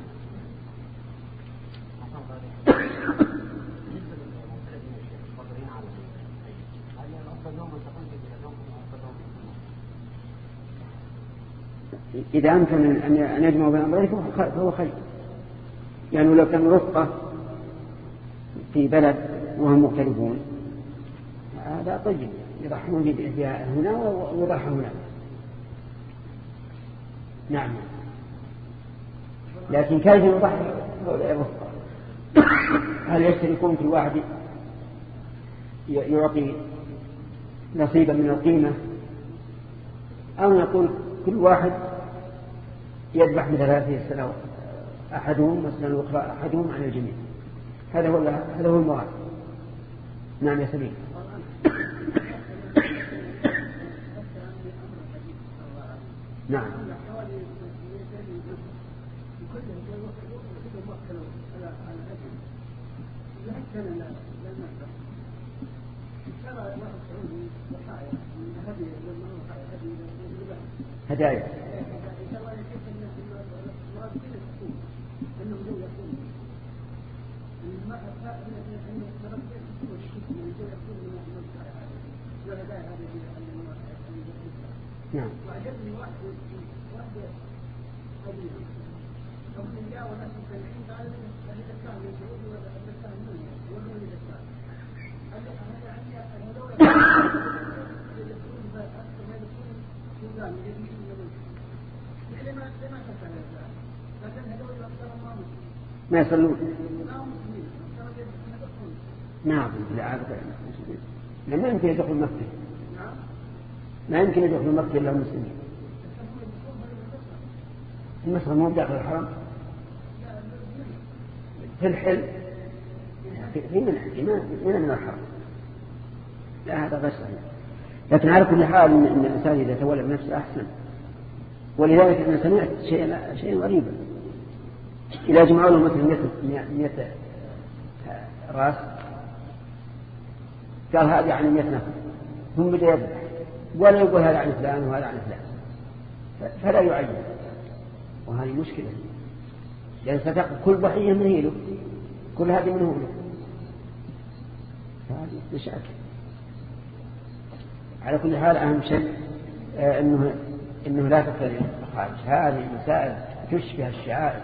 إذا أمكن أن يجمعوا بين أمرين فهو خير. يعني لو كانوا رفقة في بلد وهم مختلفون هذا طيب، يضحون بها هنا ويضحى هنا. نعم. لكن كيف يضحي الرفقة؟ هل يشتركون في واحد يعطي نصيبا من القيمة، أو يقول كل واحد يذبح مثل هذه السنة أحدهم مثلا وأخرى أحدهم عن الجميع؟ هذا هو هذا هو المراد. نعم يا سليم. نعم. هدايا. نعم. وعجبني واحد واحد قليل ومن جاء وناس مستمعين قال هل كان من سعودي ولا كان مني ولا من الإسلام قال لي أنا عندي أنا دولة يكون أكثر ما يكون نظام يجب أن لما لما تفعل هذا لكن هذول أكثر ما ما يصلون. نعم. لا لما يمكن يدخل مكة، ما يمكن يدخل مكة إلا المسلمين. مصر مو داخل الحرم في الحل في منع من من الحرم. لا هذا غير صحيح. لكن على كل حال إن الإنسان إذا تولى بنفسه أحسن. ولذلك أنا سمعت شيئا شيئا غريبا. إذا جمعوا له مثل مئة راس قال هذه عن مئة نفر، هم بدأ يذبح ولا يقول هذا عن فلان وهذا عن فلان، فلا يعين. وهذه مشكلة، لأن ستقف كل ضحية من هيله، كل هذه منه له، فهذه مشاكل. على كل حال أهم شيء آه إنه إنه لا تكثر الخارج. هذه مسائل تشبه الشعائر.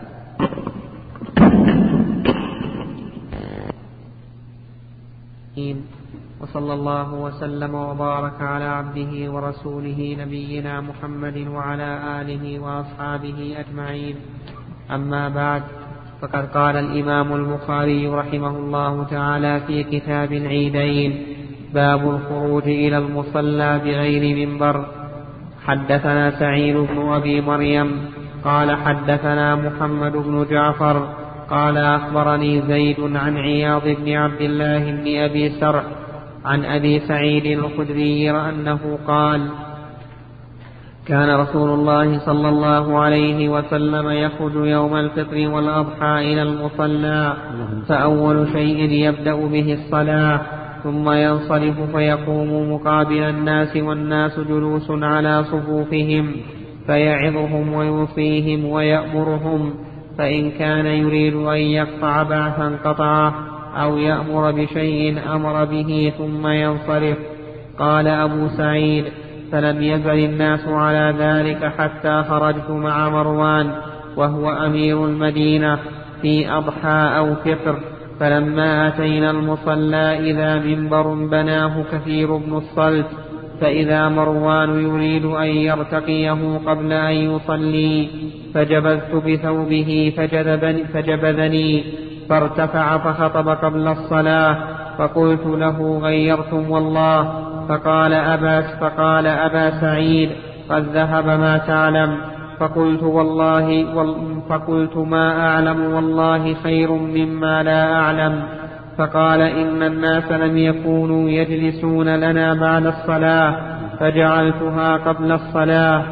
وصلى الله وسلم وبارك على عبده ورسوله نبينا محمد وعلى آله وأصحابه أجمعين. أما بعد، فقد قال الإمام البخاري رحمه الله تعالى في كتاب العيدين: باب الخروج إلى المصلى بغير منبر. حدثنا سعيد بن أبي مريم قال حدثنا محمد بن جعفر قال أخبرني زيد عن عياض بن عبد الله بن أبي سرح عن أبي سعيد الخدري أنه قال: كان رسول الله صلى الله عليه وسلم يخرج يوم الفطر والأضحى إلى المصلى، فأول شيء يبدأ به الصلاة، ثم ينصرف فيقوم مقابل الناس والناس جلوس على صفوفهم، فيعظهم ويوصيهم ويأمرهم، فإن كان يريد أن يقطع بعثا قطعه أو يأمر بشيء أمر به ثم ينصرف. قال أبو سعيد: فلم يزل الناس على ذلك حتى خرجت مع مروان وهو أمير المدينة في أضحى أو فطر، فلما أتينا المصلى إذا منبر بناه كثير بن الصلت، فإذا مروان يريد أن يرتقيه قبل أن يصلي، فجبذت بثوبه فجذبني, فجبذني فارتفع فخطب قبل الصلاة، فقلت له: غيرتم والله. فقال أبا, فقال أبا سعيد: قد ذهب ما تعلم. فقلت والله فقلت ما أعلم والله خير مما لا أعلم. فقال: إن الناس لم يكونوا يجلسون لنا بعد الصلاة فجعلتها قبل الصلاة.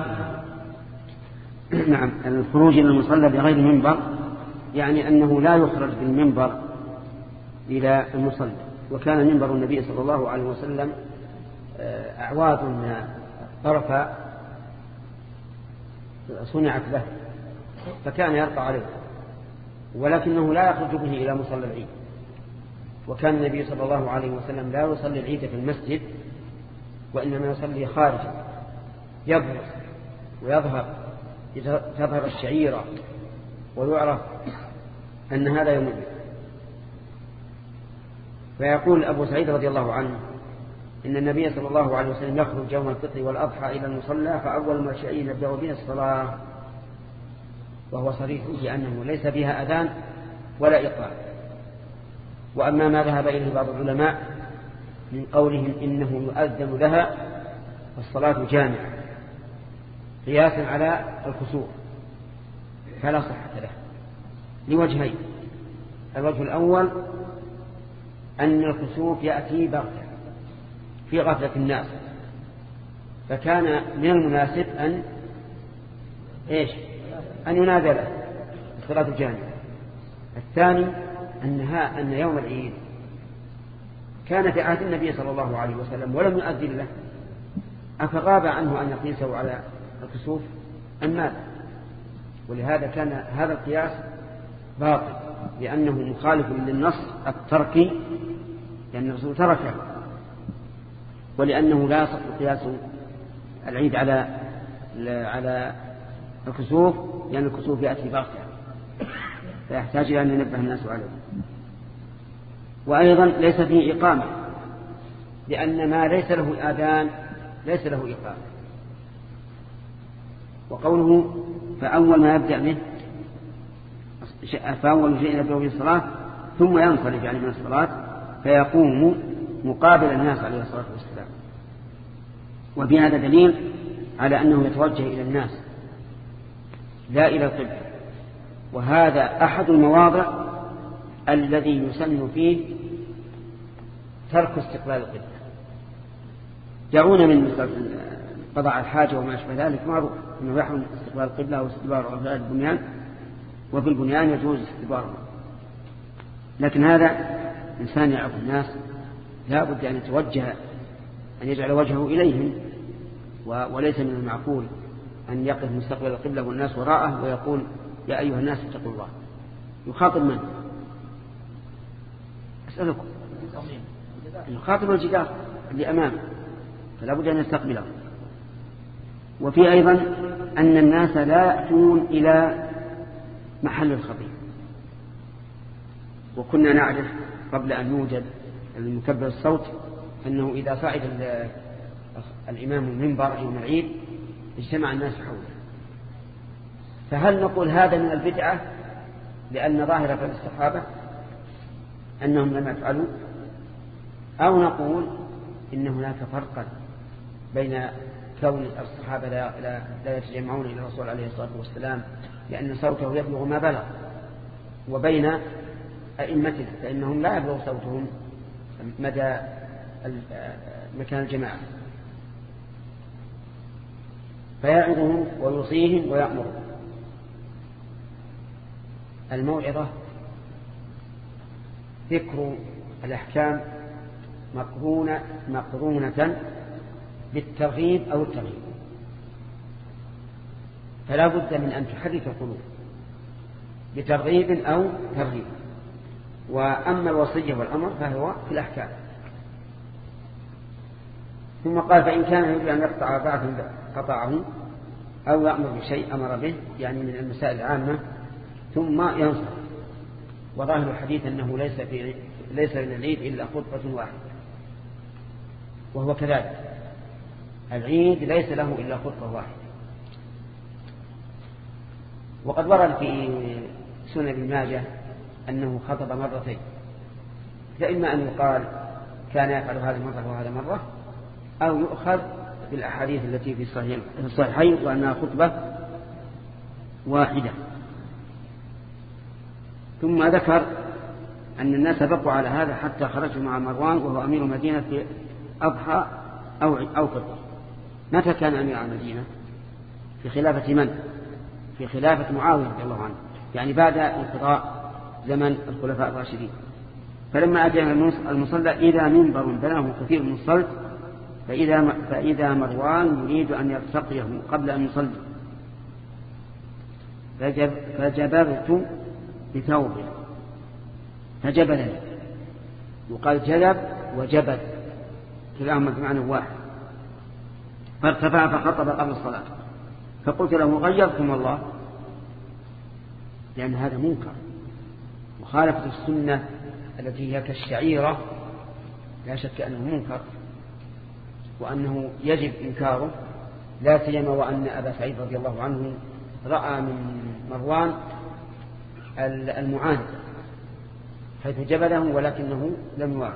نعم. الخروج إلى المصلى بغير منبر يعني أنه لا يخرج بالمنبر إلى المصلى، وكان منبر النبي صلى الله عليه وسلم أعواد طرف صنعت له، فكان يرقى عليه، ولكنه لا يخرج به إلى مصلى العيد. وكان النبي صلى الله عليه وسلم لا يصلي العيد في المسجد، وإنما يصلي خارجا يبرز ويظهر، تظهر الشعيرة ويعرف أن هذا يوم العيد. فيقول أبو سعيد رضي الله عنه: إن النبي صلى الله عليه وسلم يخرج يوم الفطر والأضحى إلى المصلى، فأول ما شيء يبدأ به الصلاة، وهو صريح بأنه ليس بها أذان ولا إقامة. وأما ما ذهب إليه بعض العلماء من قولهم إنه يؤذن لها فالصلاة جامعة قياسا على الخسوف، فلا صحة له لوجهين: الوجه الأول أن الخسوف يأتي بغتة في غفلة الناس، فكان من المناسب أن إيش أن ينادى له الصلاة الجامعة. الثاني أنها أن يوم العيد كان في عهد النبي صلى الله عليه وسلم ولم يؤذن له، أفغاب عنه أن يقيسه على الكسوف أم ماذا؟ ولهذا كان هذا القياس باطل، لأنه مخالف للنص التركي، لأن الرسول تركه، ولأنه لا يصح قياس العيد على على الكسوف، لأن الكسوف يأتي باطلا فيحتاج إلى أن ينبه الناس عليه. وأيضا ليس فيه إقامة، لأن ما ليس له آذان ليس له إقامة. وقوله فأول ما يبدأ به فأول شيء يبدأ به الصلاة ثم ينصرف يعني من الصلاة فيقوم مقابل الناس عليه الصلاة والسلام. وفي هذا دليل على أنه يتوجه إلى الناس لا إلى القبلة، وهذا أحد المواضع الذي يسن فيه ترك استقبال القبلة. دعونا من قضاء الحاجة وما أشبه ذلك، معروف أنه يحرم استقبال القبلة أو استدبار أرجاء البنيان، وفي البنيان يجوز استدباره. لكن هذا إنسان يعرف الناس لا بد أن يتوجه، أن يجعل وجهه إليهم، وليس من المعقول أن يقف مستقبل القبلة والناس وراءه ويقول يا أيها الناس اتقوا الله. يخاطب من؟ أسألكم. يخاطب الجدار اللي أمامه، فلا بد أن يستقبله. وفي أيضا أن الناس لا يأتون إلى محل الخطيب. وكنا نعرف قبل أن يوجد المكبر الصوت أنه إذا صعد الإمام المنبر يوم العيد اجتمع الناس حوله. فهل نقول هذا من البدعة لأن ظاهرة الصحابة أنهم لم يفعلوا، أو نقول إن هناك فرقا بين كون الصحابة لا, لا, لا يتجمعون إلى الرسول عليه الصلاة والسلام لأن صوته يبلغ ما بلغ، وبين أئمتنا فإنهم لا يبلغ صوتهم مدى مكان الجماعة. فيعظهم ويوصيهم ويأمرهم. الموعظة ذكر الأحكام مقرونة مقرونة بالترغيب أو الترهيب، فلا بد من أن تحرك القلوب بترغيب أو ترهيب. وأما الوصية والأمر فهو في الأحكام. ثم قال فإن كان يريد أن يقطع بعض قطعه أو يأمر بشيء أمر به، يعني من المسائل العامة، ثم ينصر. وظاهر الحديث أنه ليس في ليس من العيد إلا خطبة واحدة، وهو كذلك، العيد ليس له إلا خطبة واحدة. وقد ورد في سنن ابن ماجه أنه خطب مرتين، فإما أن يقال كان يفعل هذه مرة وهذا مرة، أو يؤخذ بالأحاديث التي في الصحيحين وأنها خطبة واحدة. ثم ذكر أن الناس بقوا على هذا حتى خرجوا مع مروان وهو أمير المدينة في أضحى أو أو فطر. متى كان أمير المدينة؟ في خلافة من؟ في خلافة معاوية رضي الله عنه، يعني بعد انقضاء زمن الخلفاء الراشدين. فلما أتى المصلى إذا منبر بناه كثير من الصلت، فإذا, فإذا مروان يريد أن يرتقيه قبل أن يصلي، فجب فجبرت بثوبه، فجبلني. يقال جلب وجبل كلاهما بمعنى واحد. فارتفع فخطب قبل الصلاة، فقلت له غيركم الله، لأن هذا منكر، مخالفة السنة التي هي كالشعيرة، لا شك أنه منكر وأنه يجب إنكاره، لا سيما وأن أبا سعيد رضي الله عنه رأى من مروان المعاند حيث جبله ولكنه لم يوافق.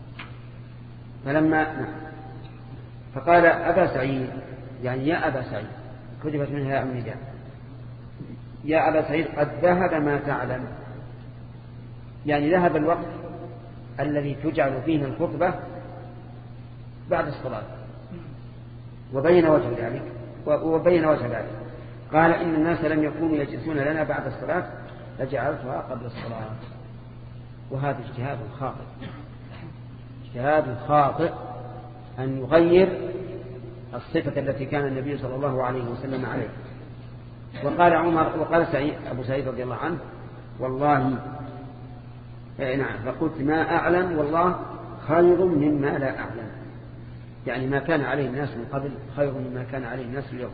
فلما فقال أبا سعيد، يعني يا أبا سعيد، كتبت منها يا النداء، يا أبا سعيد قد ذهب ما تعلم، يعني ذهب الوقت الذي تجعل فيه الخطبة بعد الصلاة، وبين وجه ذلك وبين وجه ذلك قال إن الناس لم يكونوا يجلسون لنا بعد الصلاة فجعلتها قبل الصلاة. وهذا اجتهاد خاطئ، اجتهاد خاطئ أن يغير الصفة التي كان النبي صلى الله عليه وسلم عليه. وقال عمر وقال سعيد أبو سعيد رضي الله عنه والله نعم، فقلت ما أعلم والله خير مما لا أعلم، يعني ما كان عليه الناس من قبل خير مما كان عليه الناس اليوم.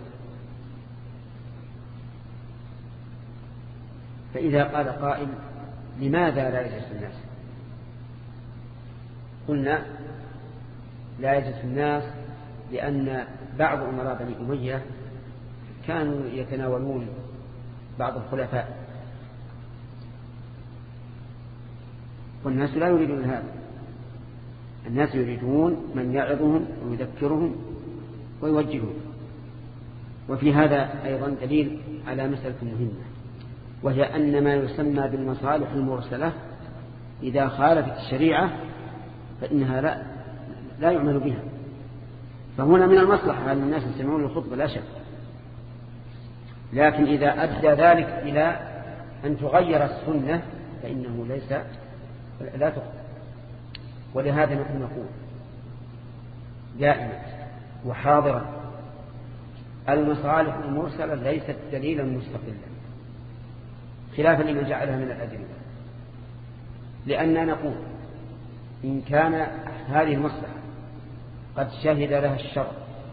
فإذا قال قائل لماذا لا يجلس الناس؟ قلنا لا يجلس الناس لأن بعض أمراء بني أمية كانوا يتناولون بعض الخلفاء، والناس لا يريدون هذا، الناس يريدون من يعظهم ويذكرهم ويوجههم. وفي هذا أيضا دليل على مسألة مهمة، وهي أن ما يسمى بالمصالح المرسلة إذا خالفت الشريعة فإنها لا, لا يعمل بها. فهنا من المصلحة أن الناس يستمعون للخطبة لا شك، لكن إذا أدى ذلك إلى أن تغير السنة فإنه ليس لا تقبل. ولهذا نحن نقول دائما وحاضرا المصالح المرسلة ليست دليلا مستقلا خلافا لمن جعلها من الأدلة، لأننا نقول إن كان هذه المصلحة قد شهد لها الشرع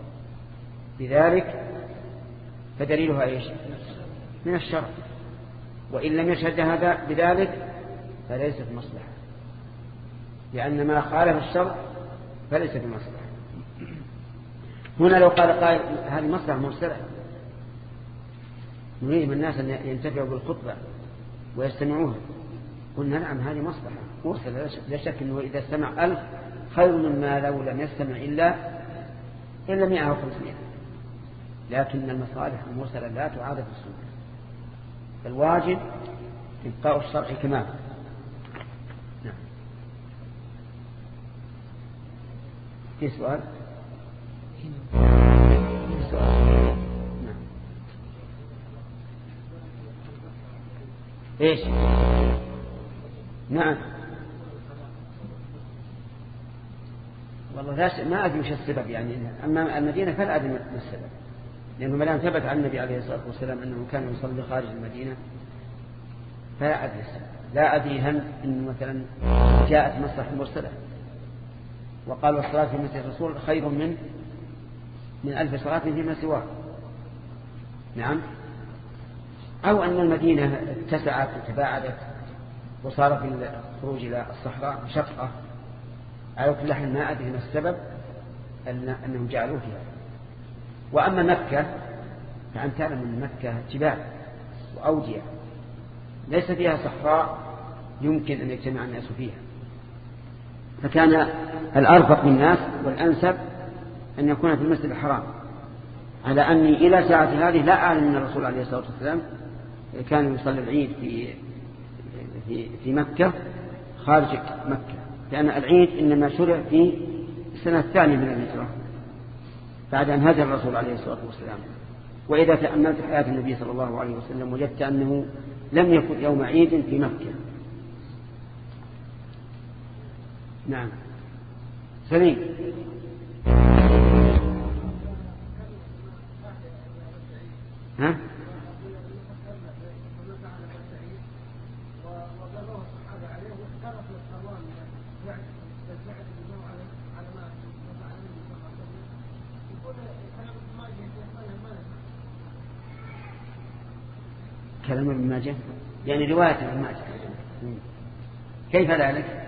بذلك فدليلها إيش؟ من الشرع، وإن لم يشهد هذا بذلك فليست مصلحة، لأن ما خالف الشرع فليس بمصلحة. هنا لو قال قائل هذه مصلحة مرسلة نريد الناس أن ينتفعوا بالخطبة ويستمعوها، قلنا نعم هذه مصلحة مرسلة لا شك أنه إذا استمع ألف خير مما لو لم يستمع إلا إلا مئة وخمسمائة. لكن المصالح المرسلة لا تعارض السنة، الواجب إبقاء الشرع كما نعم. في سؤال؟ في سؤال إيش؟ نعم. والله لا ما أدري وش السبب يعني، أما المدينة فلا أدري ما السبب، لأنه ما دام ثبت عن النبي عليه الصلاة والسلام أنه كان يصلي خارج المدينة فلا أدري السبب. لا أدري هل إن مثلا جاءت مصلحة مرسلة وقال الصلاة في مسجد الرسول خير من من ألف صلاة فيما سواه. نعم. أو أن المدينة اتسعت وتباعدت وصار في الخروج إلى الصحراء مشقة. على كل حال ما أدري ما السبب أن أنهم جعلوا فيها. وأما مكة فأنت تعلم أن مكة جبال وأودية ليس فيها صحراء يمكن أن يجتمع الناس فيها، فكان الأرفق بالناس والأنسب أن يكون في المسجد الحرام، على أني إلى ساعة هذه لا أعلم أن الرسول عليه الصلاة والسلام كان يصلي العيد في في في مكة خارج مكة، لأن العيد إنما شرع في السنة الثانية من الهجرة بعد أن هاجر الرسول عليه الصلاة والسلام. وإذا تأملت حياة النبي صلى الله عليه وسلم وجدت أنه لم يكن يوم عيد في مكة. نعم. سليم. ها؟ كلام ابن ماجه يعني رواية ابن ماجه. كيف ذلك؟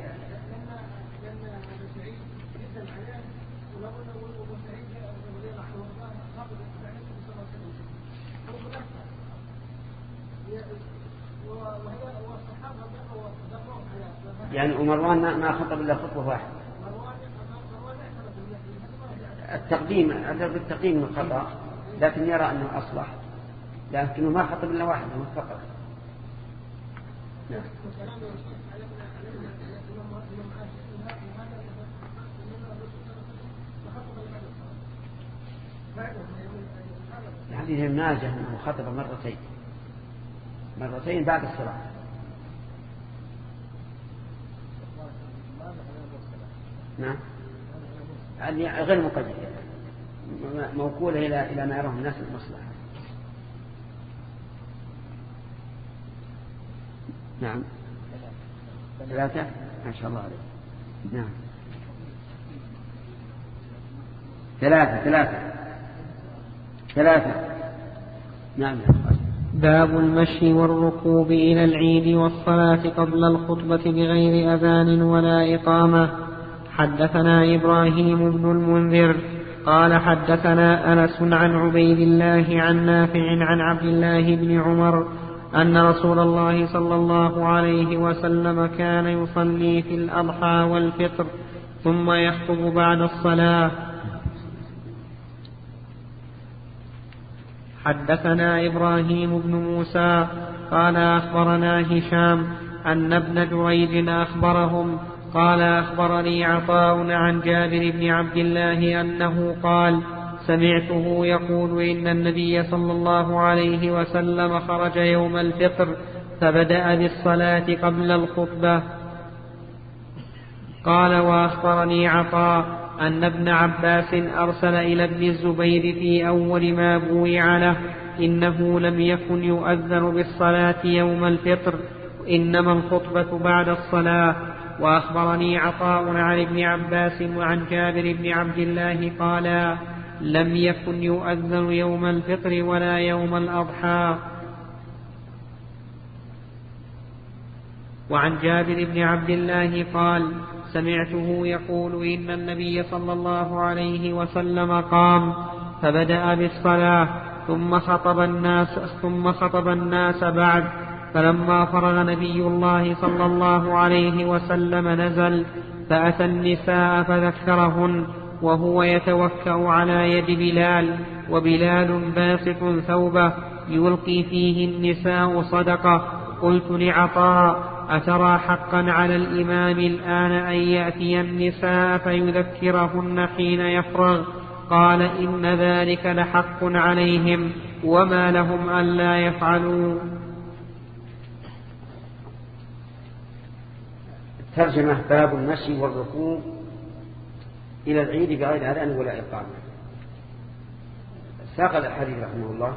يعني ومروان ما خطب إلا خطوة واحدة. التقديم التقديم من الخطأ، لكن يرى أنه أصلح، لكنه ما خطب إلا واحدة فقط. نعم. حديث ابن ماجه أنه خطب مرتين مرتين بعد الصلاة. نعم. غير مقيد، موكولة إلى إلى ما يراه الناس المصلحة. نعم. ثلاثة ما شاء الله عليك. نعم. ثلاثة ثلاثة ثلاثة. نعم. باب المشي والركوب إلى العيد والصلاة قبل الخطبة بغير أذان ولا إقامة. حدثنا إبراهيم بن المنذر قال حدثنا أنس عن عبيد الله عن نافع عن عبد الله بن عمر أن رسول الله صلى الله عليه وسلم كان يصلي في الأضحى والفطر ثم يخطب بعد الصلاة. حدثنا إبراهيم بن موسى قال أخبرنا هشام أن ابن جريج أخبرهم قال أخبرني عطاء عن جابر بن عبد الله أنه قال سمعته يقول إن النبي صلى الله عليه وسلم خرج يوم الفطر فبدأ بالصلاة قبل الخطبة. قال وأخبرني عطاء أن ابن عباس أرسل إلى ابن الزبير في أول ما بويع له إنه لم يكن يؤذن بالصلاة يوم الفطر إنما الخطبة بعد الصلاة. وأخبرني عطاء عن ابن عباس وعن جابر بن عبد الله قالا لم يكن يؤذن يوم الفطر ولا يوم الأضحى. وعن جابر بن عبد الله قال سمعته يقول إن النبي صلى الله عليه وسلم قام فبدأ بالصلاة ثم خطب الناس ثم خطب الناس بعد، فلما فرغ نبي الله صلى الله عليه وسلم نزل فأتى النساء فذكرهن وهو يتوكأ على يد بلال، وبلال باسط ثوبه يلقي فيه النساء صدقة. قلت لعطاء أترى حقا على الإمام الآن أن يأتي النساء فيذكرهن حين يفرغ؟ قال إن ذلك لحق عليهم وما لهم ألا يفعلوا. ترجمة باب المشي والركوب إلى العيد بغير أذان ولا إقامة. ساق الحديث رحمه الله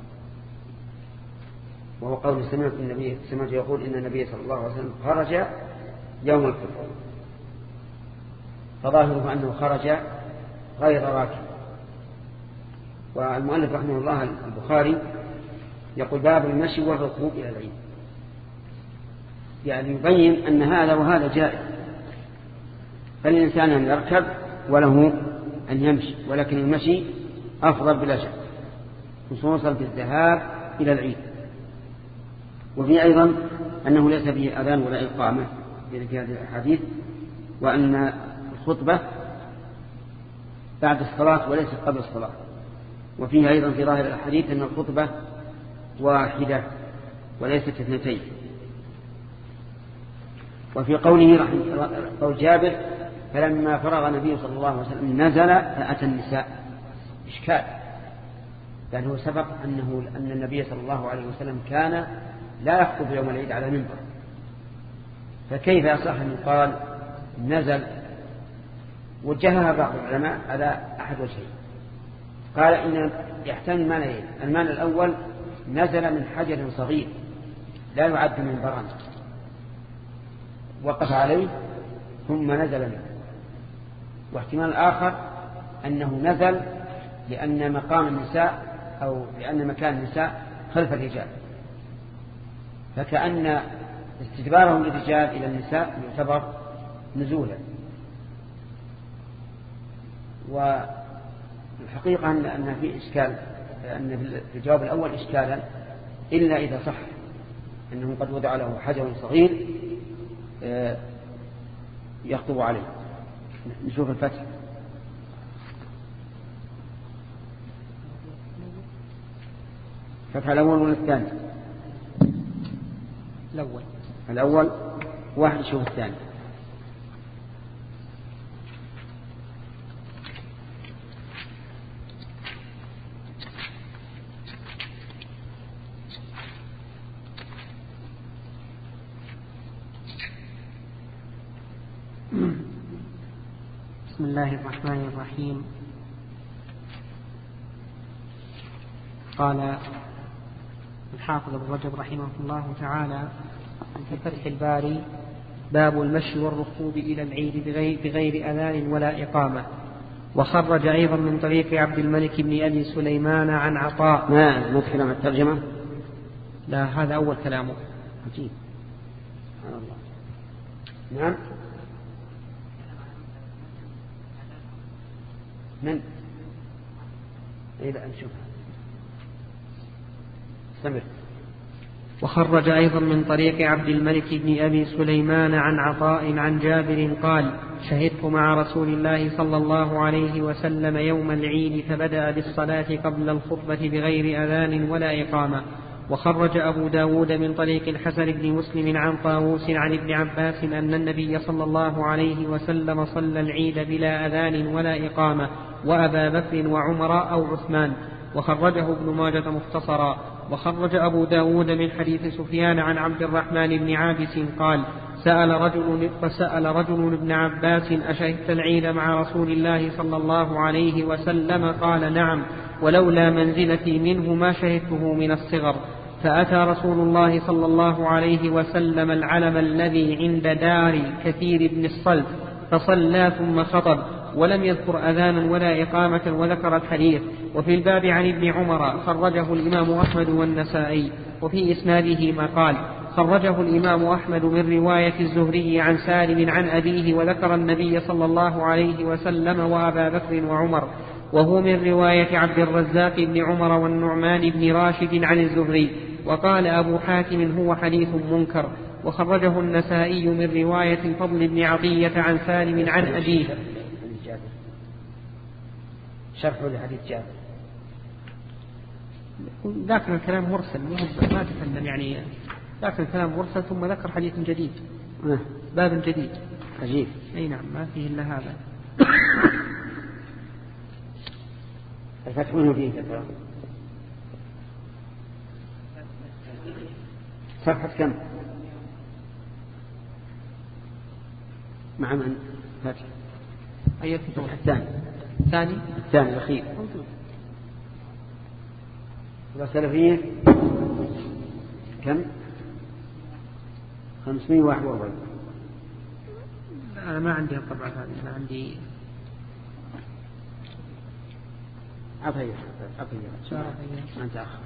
وهو قول سمعت النبي سمعت يقول إن النبي صلى الله عليه وسلم خرج يوم الفطر، فظاهره أنه خرج غير راكب. والمؤلف رحمه الله البخاري يقول باب المشي والركوب إلى العيد، يعني يبين أن هذا وهذا جائز، فالإنسان أن يركب وله أن يمشي، ولكن المشي أفضل بلا شك، خصوصا في الذهاب إلى العيد. وفي أيضا أنه ليس فيه أذان ولا إقامة في هذه الحديث، وأن الخطبة بعد الصلاة وليس قبل الصلاة. وفيه أيضا في ظاهر الحديث أن الخطبة واحدة وليست اثنتين. وفي قوله رحمه قول جابر فلما فرغ النبي صلى الله عليه وسلم نزل فأتى النساء، إشكال، لأنه سبق أنه أن النبي صلى الله عليه وسلم كان لا يخطب يوم العيد على منبر، فكيف يصح أن يقال نزل؟ وجهها بعض العلماء على أحد وجهين. قال إن يحتمل معنيين: المعنى الأول نزل من حجر صغير لا يعد منبرا وقف عليه ثم نزل منه، واحتمال آخر أنه نزل لأن مقام النساء أو لأن مكان النساء خلف الرجال، فكأن استدبارهم للرجال إلى النساء يعتبر نزولا. والحقيقة أن في إشكال، أن في الجواب الأول إشكالا إلا إذا صح أنه قد وضع له حجر صغير يخطب عليه. نشوف الفتح. فتح الأول ولا الثاني؟ الأول. الأول واحد. شوف الثاني. بسم الله الرحمن الرحيم. قال الحافظ ابن رجب رحمه الله تعالى في فتح الباري: باب المشي والركوب إلى العيد بغير, بغير أذان ولا إقامة. وخرج أيضا من طريق عبد الملك بن أبي سليمان عن عطاء. ما ندخل مع الترجمة؟ لا، هذا أول كلامه. عجيب. سبحان الله. نعم. من؟ إذا نشوف. استمر. وخرج أيضا من طريق عبد الملك بن أبي سليمان عن عطاء عن جابر قال: شهدت مع رسول الله صلى الله عليه وسلم يوم العيد فبدأ بالصلاة قبل الخطبة بغير أذان ولا إقامة. وخرج أبو داود من طريق الحسن بن مسلم عن طاووس عن ابن عباس أن النبي صلى الله عليه وسلم صلى العيد بلا أذان ولا إقامة، وأبا بكر وعمر أو عثمان. وخرجه ابن ماجة مختصرا. وخرج أبو داود من حديث سفيان عن عبد الرحمن بن عابس قال: سأل رجل, فسأل رجل ابن عباس: أشهدت العيد مع رسول الله صلى الله عليه وسلم؟ قال: نعم، ولولا منزلتي منه ما شهدته من الصغر. فأتى رسول الله صلى الله عليه وسلم العلم الذي عند دار كثير بن الصلت فصلى ثم خطب، ولم يذكر أذانا ولا إقامة، وذكر الحديث. وفي الباب عن ابن عمر خرجه الإمام أحمد والنسائي، وفي إسناده ما قال. خرجه الإمام أحمد من رواية الزهري عن سالم عن أبيه، وذكر النبي صلى الله عليه وسلم وأبا بكر وعمر. وهو من رواية عبد الرزاق بن عمر والنعمان بن راشد عن الزهري. وقال أبو حاتم: هو حديث منكر. وخرجه النسائي من رواية الفضل بن عطية عن سالم عن أبيه. شرح لحديث جابر. ذاك الكلام مرسل، ما تكلم يعني، ذاك الكلام مرسل ثم ذكر حديث جديد، باب جديد. عجيب. أي نعم، ما فيه إلا هذا. الفتح منه فيه كثرة. صفحة كم؟ مع من فتح أي فتح الثاني الثاني الثاني الأخير والسلفية كم؟ خمسمائة وواحد وأربعين. أنا ما عندي الطبعة هذه، أنا عندي عطية عطية ما أنت آخر.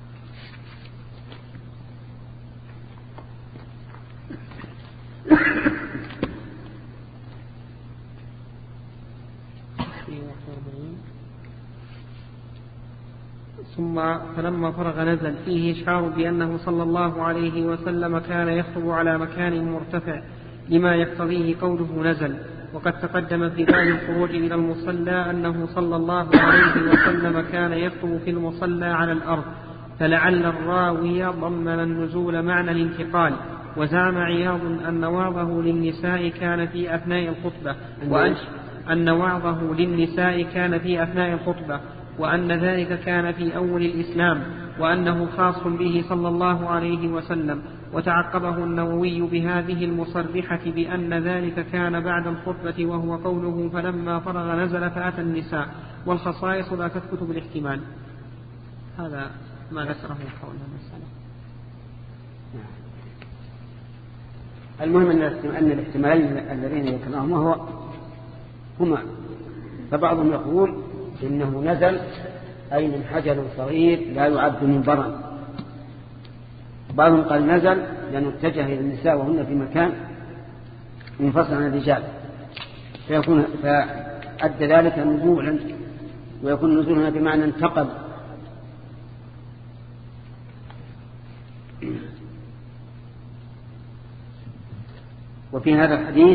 ثم فلما فرغ نزل فيه إشعار بأنه صلى الله عليه وسلم كان يخطب على مكان مرتفع لما يقتضيه قوله نزل. وقد تقدم في باب الخروج إلى المصلى أنه صلى الله عليه وسلم كان يخطب في المصلى على الأرض، فلعل الراوي ضمن النزول معنى الانتقال. وزعم عياض أن وعظه للنساء كان في أثناء الخطبة وأن أن وعظه للنساء كان في أثناء الخطبة وأن ذلك كان في أول الإسلام وأنه خاص به صلى الله عليه وسلم. وتعقبه النووي بهذه المصرحة بأن ذلك كان بعد الخطبة، وهو قوله فلما فرغ نزل فأتى النساء، والخصائص لا تثبت بالاحتمال. هذا ما ذكره حول المسألة. المهم أن الاحتمالين الذين ذكرناهما هو هما، فبعضهم يقول إنه نزل أي من حجر صغير لا يعد منبرا، بعضهم قال نزل لأنه اتجه إلى النساء وهن في مكان منفصل عن الرجال، فيكون فأدى ذلك نزولا، ويكون نزولنا بمعنى انتقل. وفي هذا الحديث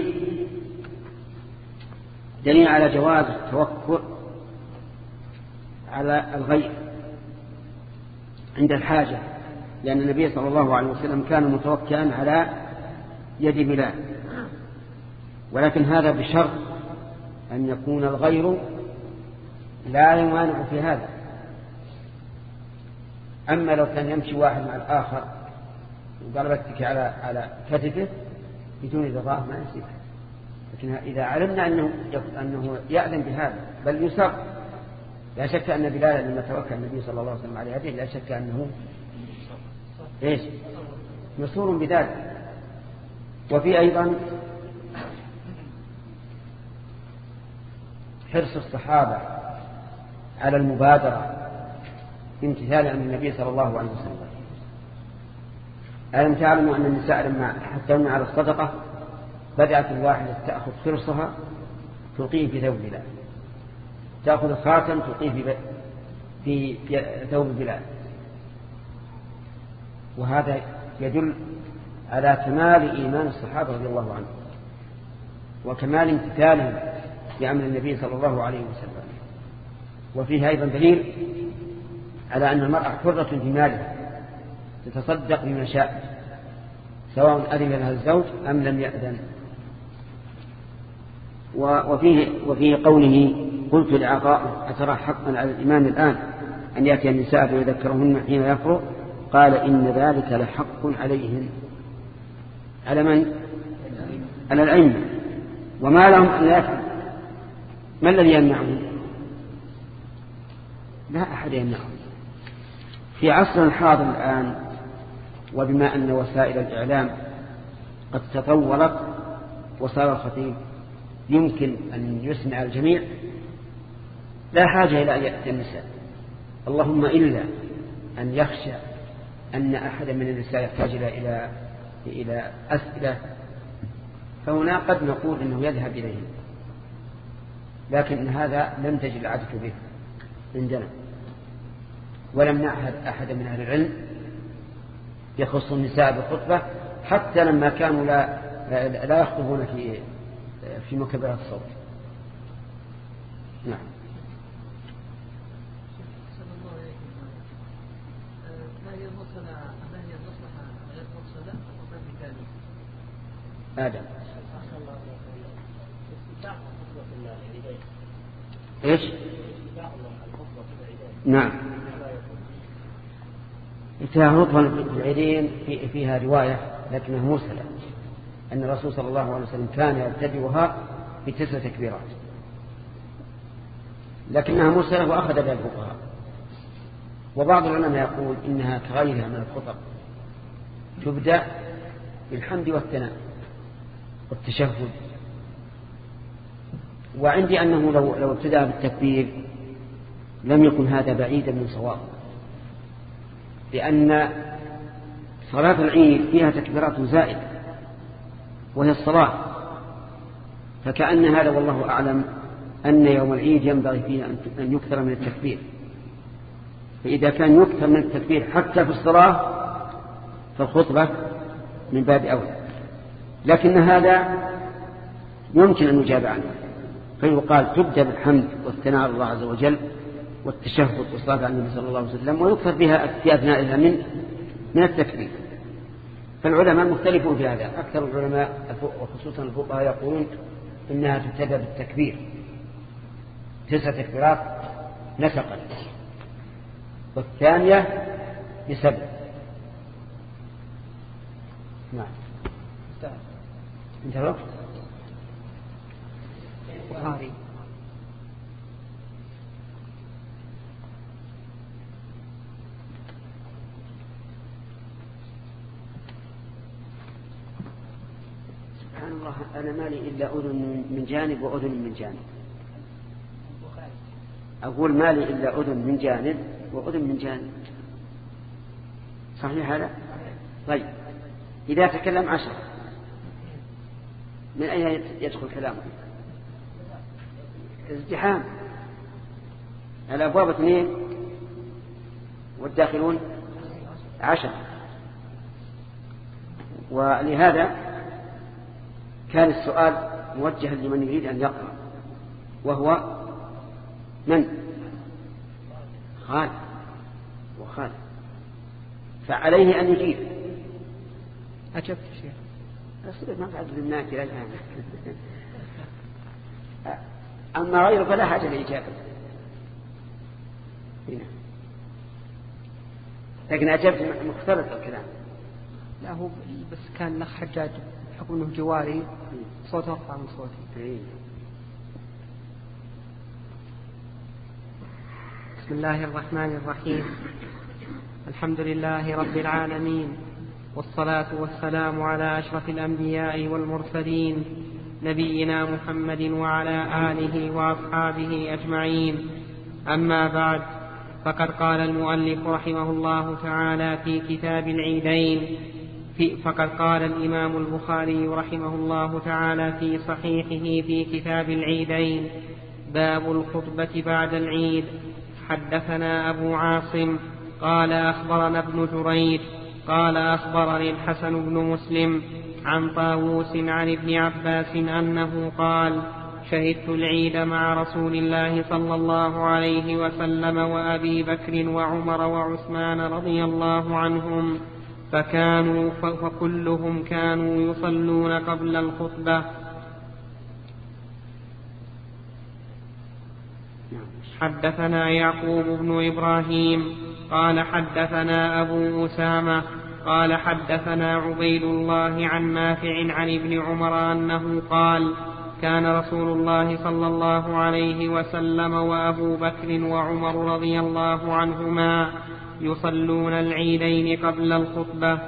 دليل على جواز التوكل على الغير عند الحاجة، لأن النبي صلى الله عليه وسلم كان متوكلا على يد بلال، ولكن هذا بشرط أن يكون الغير لا يمانع في هذا. أما لو كان يمشي واحد مع الآخر وقال بتك على على كتفه بدون رضاه ما يصير، لكن إذا علمنا أنه أنه يأذن بهذا بل يسر، لا شك أن بلال لما توكل النبي صلى الله عليه وسلم على يده لا شك أنه إيش مسرور بذلك. وفي أيضا حرص الصحابة على المبادرة امتثالا عن النبي صلى الله عليه وسلم. ألم تعلموا أن النساء لما حثونا على الصدقة بدأت الواحدة تأخذ خرصها تلقيه في ثوب بلال، تأخذ الخاتم تلقيه في ثوب بلال، وهذا يدل على كمال إيمان الصحابة رضي الله عنهم وكمال امتثالهم لأمر النبي صلى الله عليه وسلم. وفيه أيضا دليل على أن المرأة حرة في مالها تتصدق بما شاء سواء أذن لها الزوج أم لم يأذن. وفيه, وفيه قوله قلت لعطاء أترى حقا على الإمام الآن أن يأتي النساء فيذكرهن حين يفرغ؟ قال إن ذلك لحق عليهم. على من؟ على الأئمة. وما لهم أن لا يفعل؟ ما الذي يمنعهم؟ لا أحد يمنعهم. في عصر الحاضر الآن وبما أن وسائل الإعلام قد تطورت وصار الخطيب يمكن أن يسمع الجميع لا حاجة إلى أن يأتي النساء، اللهم إلا أن يخشى أن أحد من النساء يحتاج إلى إلى أسئلة، فهنا قد نقول إنه يذهب إليهم، لكن هذا لم تجد العادة به عندنا، ولم نعهد أحد من أهل العلم يخص النساء بالخطبة حتى لما كانوا لا لا يخطبون في في مكبرات الصوت. نعم. آدم إيش؟ نعم. انتهى خطبة العيدين في فيها رواية لكنها مرسلة أن الرسول صلى الله عليه وسلم كان يبتدئها بتسع تكبيرات، لكنها مرسلة وأخذ بها الفقهاء. وبعض العلماء يقول إنها كغيرها من الخطب، تبدأ بالحمد والثناء والتشهد. وعندي أنه لو, لو ابتدأ بالتكبير لم يكن هذا بعيدا من صواب، لأن صلاة العيد فيها تكبيرات زائدة وهي الصلاة، فكأن هذا والله أعلم أن يوم العيد ينبغي فيه أن يكثر من التكبير. فإذا كان يكثر من التكبير حتى في الصلاة فالخطبة من باب أولى، لكن هذا يمكن أن يجاب عنه، فيقال تبدأ بالحمد والثناء على الله عز وجل والتشهد والصلاة على النبي صلى الله عليه وسلم، ويكثر بها في أثنائها من من التكبير. فالعلماء مختلفون في هذا. أكثر العلماء وخصوصا الفقهاء يقولون إنها تبتدأ بالتكبير تسع تكبيرات نسقا، والثانية بسبع. نعم انتهى بخاري. سبحان الله، أنا مالي إلا أذن من جانب وأذن من جانب. أقول مالي إلا أذن من جانب وأذن من جانب، صحيح هذا؟ طيب إذا تكلم عشر من أين يدخل كلامه؟ ازدحام، الأبواب اثنين والداخلون عشر، ولهذا كان السؤال موجها لمن يريد أن يقرأ، وهو من؟ خالد وخالد، فعليه أن يجيب. أجبت شيخ أصبح ما قاعد بالناك إلى الآن. أما غيره فلا حاجة لإجابة، لكن أجبت مختلط الكلام. لا هو بس كان لخ حجاج بحكم أنه جواري صوته أقطع من صوتي. بسم الله الرحمن الرحيم، الحمد لله رب العالمين، والصلاة والسلام على أشرف الأنبياء والمرسلين نبينا محمد وعلى آله وأصحابه أجمعين. أما بعد، فقد قال المؤلف رحمه الله تعالى في كتاب العيدين في فقد قال الإمام البخاري رحمه الله تعالى في صحيحه في كتاب العيدين: باب الخطبة بعد العيد. حدثنا أبو عاصم قال أخبرنا ابن جريج قال أخبرني الحسن بن مسلم عن طاووس عن ابن عباس أنه قال: شهدت العيد مع رسول الله صلى الله عليه وسلم وأبي بكر وعمر وعثمان رضي الله عنهم، فكانوا فكلهم كانوا يصلون قبل الخطبة. حدثنا يعقوب بن إبراهيم قال حدثنا أبو أسامة قال حدثنا عبيد الله عن نافع عن ابن عمر أنه قال: كان رسول الله صلى الله عليه وسلم وأبو بكر وعمر رضي الله عنهما يصلون العيدين قبل الخطبة.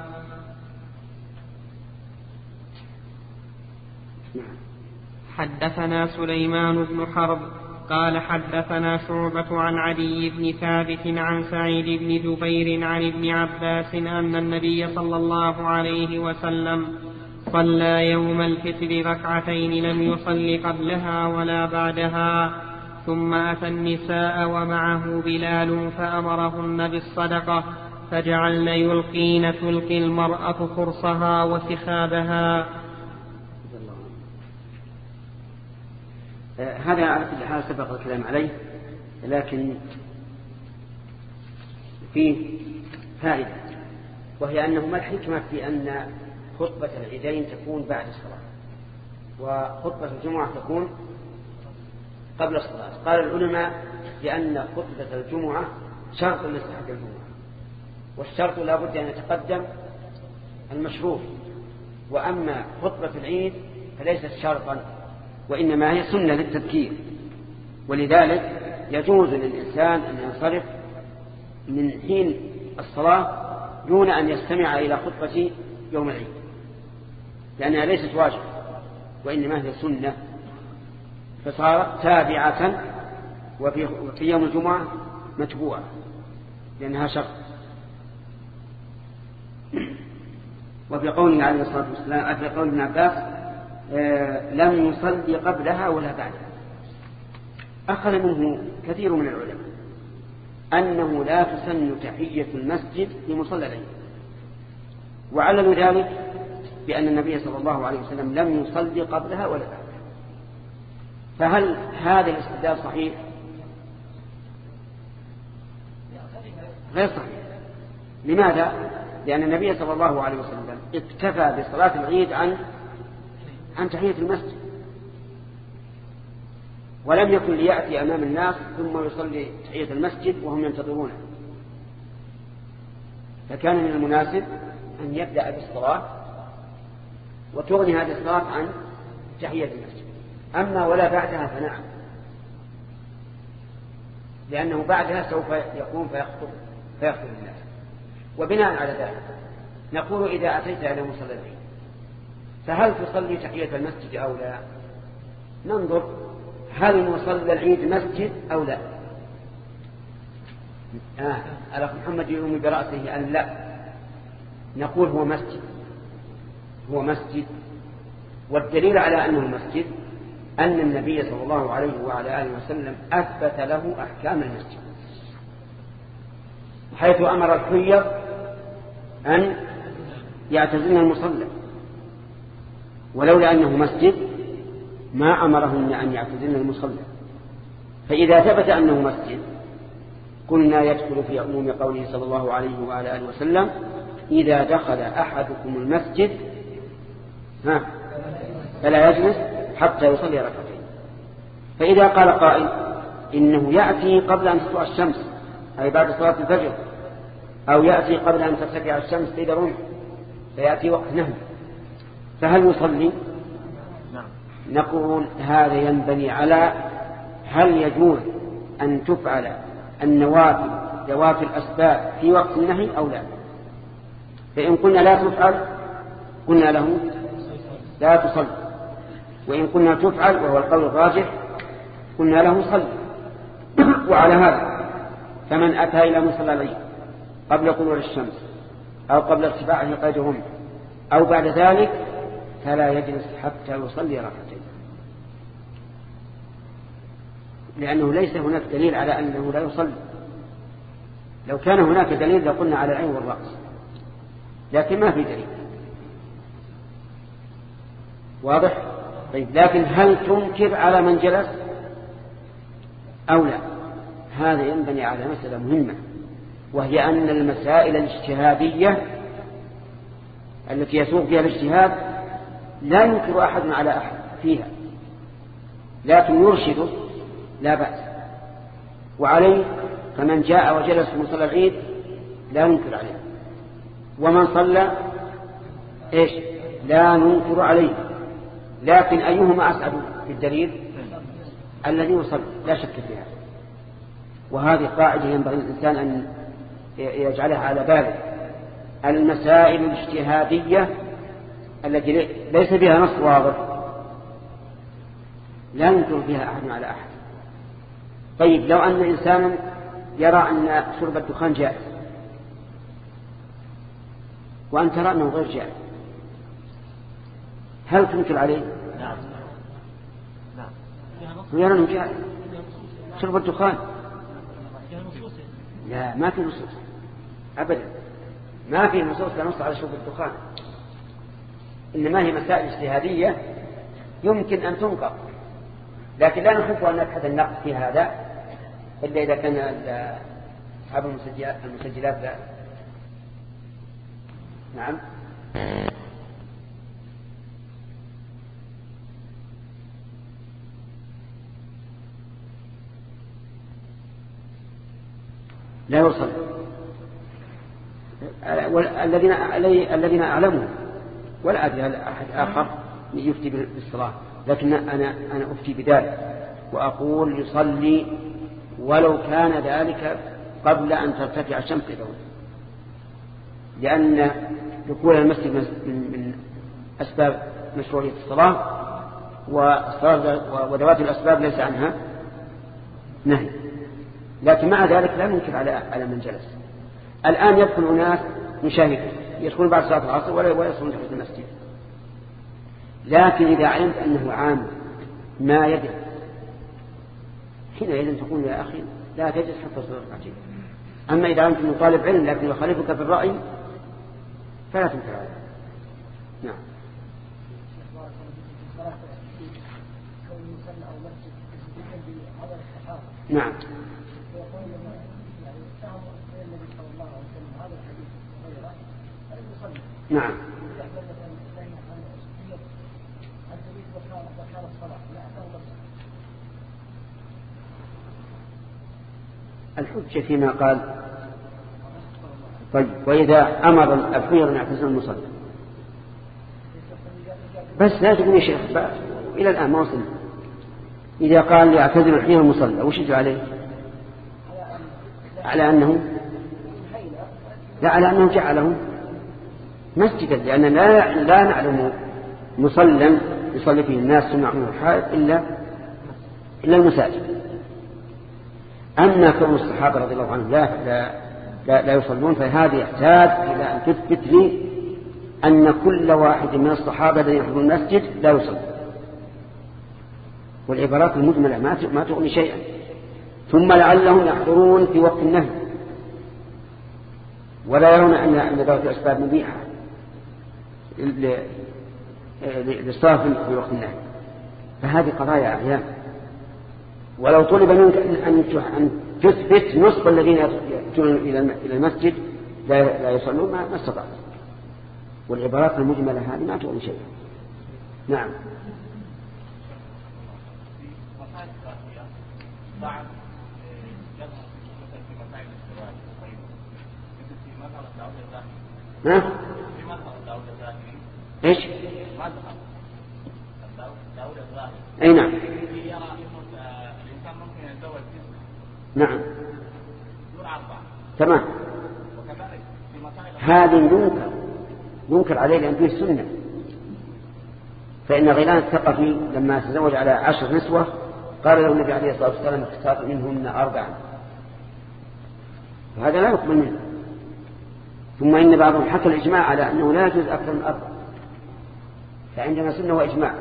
حدثنا سليمان بن حرب قال حدثنا شعبة عن عدي بن ثابت عن سعيد بن جبير عن ابن عباس أن النبي صلى الله عليه وسلم صلى يوم الفطر ركعتين لم يصل قبلها ولا بعدها، ثم أتى النساء ومعه بلال فأمرهن بالصدقة، فجعلن يلقين تلقي المرأة خرصها وسخابها. هذا على كل حال سبق الكلام عليه، لكن فيه فائدة، وهي أنه ما الحكمة في أن خطبة العيدين تكون بعد الصلاة وخطبة الجمعة تكون قبل الصلاة؟ قال العلماء لأن خطبة الجمعة شرط لصحة الجمعة، والشرط لا بد أن يتقدم المشروط، وأما خطبة العيد فليست شرطا، وإنما هي سنة للتذكير، ولذلك يجوز للإنسان أن ينصرف من حين الصلاة دون أن يستمع إلى خطبة يوم العيد، لأنها ليست واجب وإنما هي سنة، فصار تابعة، وفي يوم الجمعة متبوعة لأنها شرط. وفي قوله عليه الصلاة والسلام في قول ابن عباس آه لم يصلي قبلها ولا بعدها، أخذ منه كثير من العلماء أنه لا تسن تحية المسجد في مصلى العيد، وعللوا ذلك بأن النبي صلى الله عليه وسلم لم يصلي قبلها ولا بعدها. فهل هذا الاستدلال صحيح؟ غير صحيح. لماذا؟ لأن النبي صلى الله عليه وسلم اكتفى بصلاة العيد عن عن تحية المسجد، ولم يكن ليأتي أمام الناس ثم يصلي تحية المسجد وهم ينتظرونه، فكان من المناسب أن يبدأ بالصلاة وتغني هذه الصلاة عن تحية المسجد. أما ولا بعدها فنعم، لأنه بعدها سوف يقوم فيخطب فيخطب الناس. وبناء على ذلك نقول إذا أتيت إلى مصلى العيد فهل تصلي تحية المسجد أو لا؟ ننظر هل مصلى العيد مسجد أو لا. آه. الأخ محمد يؤمن برأسه أن لا، نقول هو مسجد، هو مسجد. والدليل على أنه مسجد أن النبي صلى الله عليه وعلى آله وسلم أثبت له أحكام المسجد، حيث أمر الحيض أن يعتزلن المصلى، ولولا أنه مسجد ما أمرهن أن يعتزلن المصلى. فإذا ثبت أنه مسجد قلنا يدخل في عموم قوله صلى الله عليه وعلى آله وسلم إذا دخل أحدكم المسجد ها فلا يجلس حتى يصلي ركعتين. فإذا قال قائل إنه يأتي قبل أن تطلع الشمس أي بعد صلاة الفجر، أو يأتي قبل أن ترتفع الشمس إلى رمح فيأتي وقت نهي، فهل يصلي؟ نقول هذا ينبني على هل يجوز أن تفعل النوافل ذوات الأسباب في وقت النهي أو لا. فإن قلنا لا تفعل قلنا له لا تصلي، وإن قلنا تفعل وهو القول الراجح قلنا له صلي. وعلى هذا فمن أتى إلى مصلى العيد قبل طلوع الشمس أو قبل ارتفاعه قيدهم أو بعد ذلك فلا يجلس حتى يصلي ركعتين، لأنه ليس هناك دليل على أنه لا يصلي. لو كان هناك دليل لقلنا على العين والرأس، لكن ما في دليل. واضح؟ طيب لكن هل تنكر على من جلس أو لا؟ هذا ينبني على مسألة مهمة، وهي أن المسائل الاجتهادية التي يسوق فيها الاجتهاد لا ينكر أحد على أحد فيها، لكن يرشده لا بأس. وعليه فمن جاء وجلس في مصلى العيد لا ننكر عليه، ومن صلى إيش لا ننكر عليه. لكن أيهما أسعد في الدليل؟ الذي يصلي لا شك فيها. وهذه قاعدة ينبغي الإنسان أن يجعلها على باله. المسائل الاجتهادية التي ليس بها نص واضح لا ينكر فيها أحد على أحد. طيب لو أن إنسانا يرى أن شرب الدخان جائز وأن ترى أنه غير جائز، هل تنكر عليه؟ نعم نعم ويرى أنه جائز شرب الدخان؟ لا، ما في نصوص أبدا، ما في نصوص تنص على شرب الدخان، إنما هي مسائل اجتهادية يمكن أن تنقض، لكن لا نحب أن نبحث النقد في هذا إلا إذا كان أصحاب المسجلات لا. نعم. لا يوصل الذين الذين أعلموا ولا أدري هل أحد آخر يفتي بالصلاة، لكن أنا أنا أفتي بذلك وأقول يصلي ولو كان ذلك قبل أن ترتفع الشمس إلى، لأن دخول المسجد من أسباب مشروعية الصلاة، وذوات الأسباب ليس عنها نهي. لكن مع ذلك لا ننكر على على من جلس. الآن يدخل أناس مشاهدين يدخلون بعد صلاة العصر ولا ولا يصلون في المسجد، لكن إذا علمت أنه عام ما يدري حينئذ تقول يا أخي لا تجلس حتى تصلي ركعتين. أما إذا علمت أنه طالب علم لكن يخالفك في الرأي فلا تنكر عليه. نعم. نعم. نعم. الحجة فيما قال. طيب وإذا أمر الخير أن يعتزلوا المصلى بس لا تقول يا شيخ إلى الآن ما وصلنا. إذا قال يعتزل الخير المصلى وش يجب عليه؟ على أنه لا على أنه جعله مسجدا، لأن لا لا نعلم مصلى يصلي فيه الناس سمعوا الحائط إلا إلا المساجد. أما كون الصحابة رضي الله عنهم لا لا لا, لا يصلون فهذا يحتاج إلى أن تثبت لي أن كل واحد من الصحابة الذين يحضرون المسجد لا يصلي. والعبارات المجملة ما ما تغني شيئا. ثم لعلهم يحضرون في وقت النهي ولا يرون أن أن ذات الأسباب مبيحة للصلاة في وقت النهي، فهذه قضايا أعيان. ولو طلب منك أن تثبت نصف الذين يأتون إلى المسجد لا يصلون ما استطعت. والعبارات المجملة هذه ما تغني شيئا. نعم. ها؟ ايش؟ اي نعم. نعم. تمام. هذا ينكر ينكر عليه لأن فيه السنة. فإن غيلان الثقفي لما تزوج على عشر نسوة قال له النبي عليه الصلاة والسلام اختار منهن أربعا، وهذا لا يقبل منه. ثم إن بعضهم حكى الإجماع على أنه لا يجوز أكثر من أربع، فعندنا سنة وإجماع.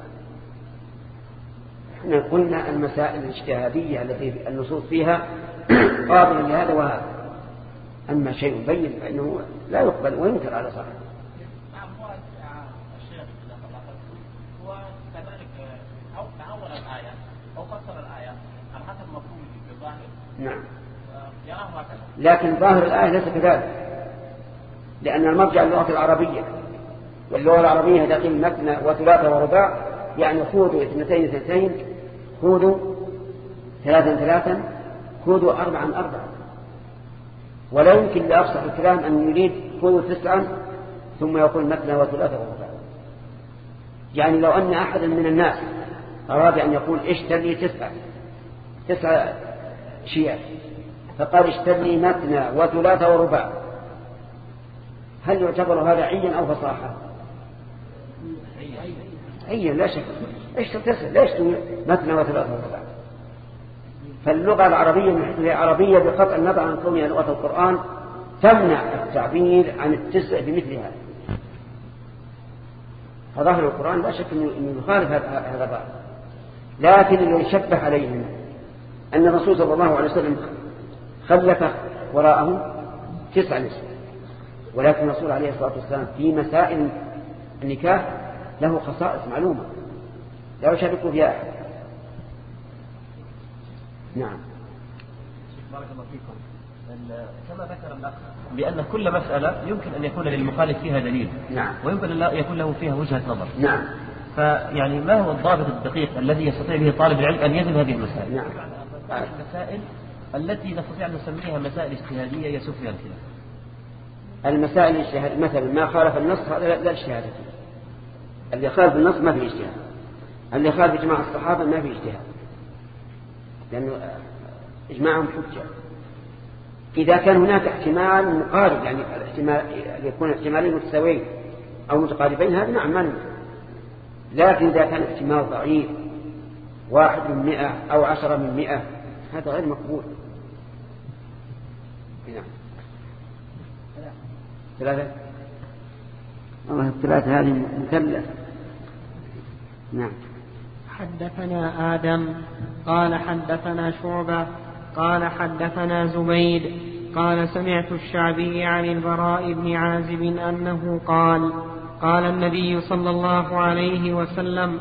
احنا قلنا المسائل الاجتهادية التي النصوص فيها قابل لهذا وهذا، أما شيء بين فإنه لا يقبل وينكر على صاحبه. نعم. هو الشيخ هو كذلك أو تأول الآية أو فسر الآية على حسب مفهوم الظاهر. نعم. يراه هكذا. لكن ظاهر الآية ليس كذلك، لأن المرجع اللغة العربية، واللغة العربية تقيم مثنى وثلاثة ورباع، يعني خذوا اثنتين اثنتين، خذوا ثلاثا ثلاثا، خذوا أربعا أربعا. ولا يمكن لأفصح الكلام أن يريد خذوا تسعا ثم يقول مثنى وثلاثة ورباع. يعني لو أن أحدا من الناس أراد أن يقول اشتر لي تسعة تسعة شيئا فقال اشتر لي مثنى وثلاثة ورباع، هل يعتبر هذا عيا أو فصاحة؟ عيا لا شك. ايش تسعة ليش مثنى وثلاثة ورباع؟ فاللغة العربية هي عربية بقطع النظر عن كونها لغة القرآن تمنع التعبير عن التسع بمثل هذا. فظاهر القرآن لا شك أنه يخالف هذا الظاهر، لكن اللي يشبه عليهم أن الرسول صلى الله عليه وسلم خلف وراءه تسع نساء، ولكن الرسول عليه الصلاة والسلام في مسائل النكاح له خصائص معلومة لا يشارك فيها أحد. نعم. بارك الله فيكم. كما ذكر الأخ بأن كل مسألة يمكن أن يكون للمخالف فيها دليل. نعم. ويمكن أن يكون له فيها وجهة نظر. نعم. فيعني ما هو الضابط الدقيق الذي يستطيع به طالب العلم أن يجد هذه المسائل؟ نعم. المسائل التي نستطيع أن نسميها مسائل اجتهادية يسوق فيها الخلاف. المسائل الاجتهادية مثلا ما خالف النص هذا لا اجتهاد فيه. اللي خالف النص ما في اجتهاد، اللي خالف إجماع الصحابة ما في اجتهاد، لأنه إجماعهم حجة. إذا كان هناك احتمال مقارب، يعني الاحتمال يكون احتمالين متساويين أو متقاربين، هذا نعم ما نمكن. لكن إذا كان احتمال ضعيف واحد من مئة أو عشرة من مئة هذا غير مقبول. نعم. ثلاثة الله الثلاثة هذه مثلث. نعم. حدثنا آدم قال حدثنا شعبة قال حدثنا زبيد قال سمعت الشعبي عن البراء بن عازب أنه قال قال النبي صلى الله عليه وسلم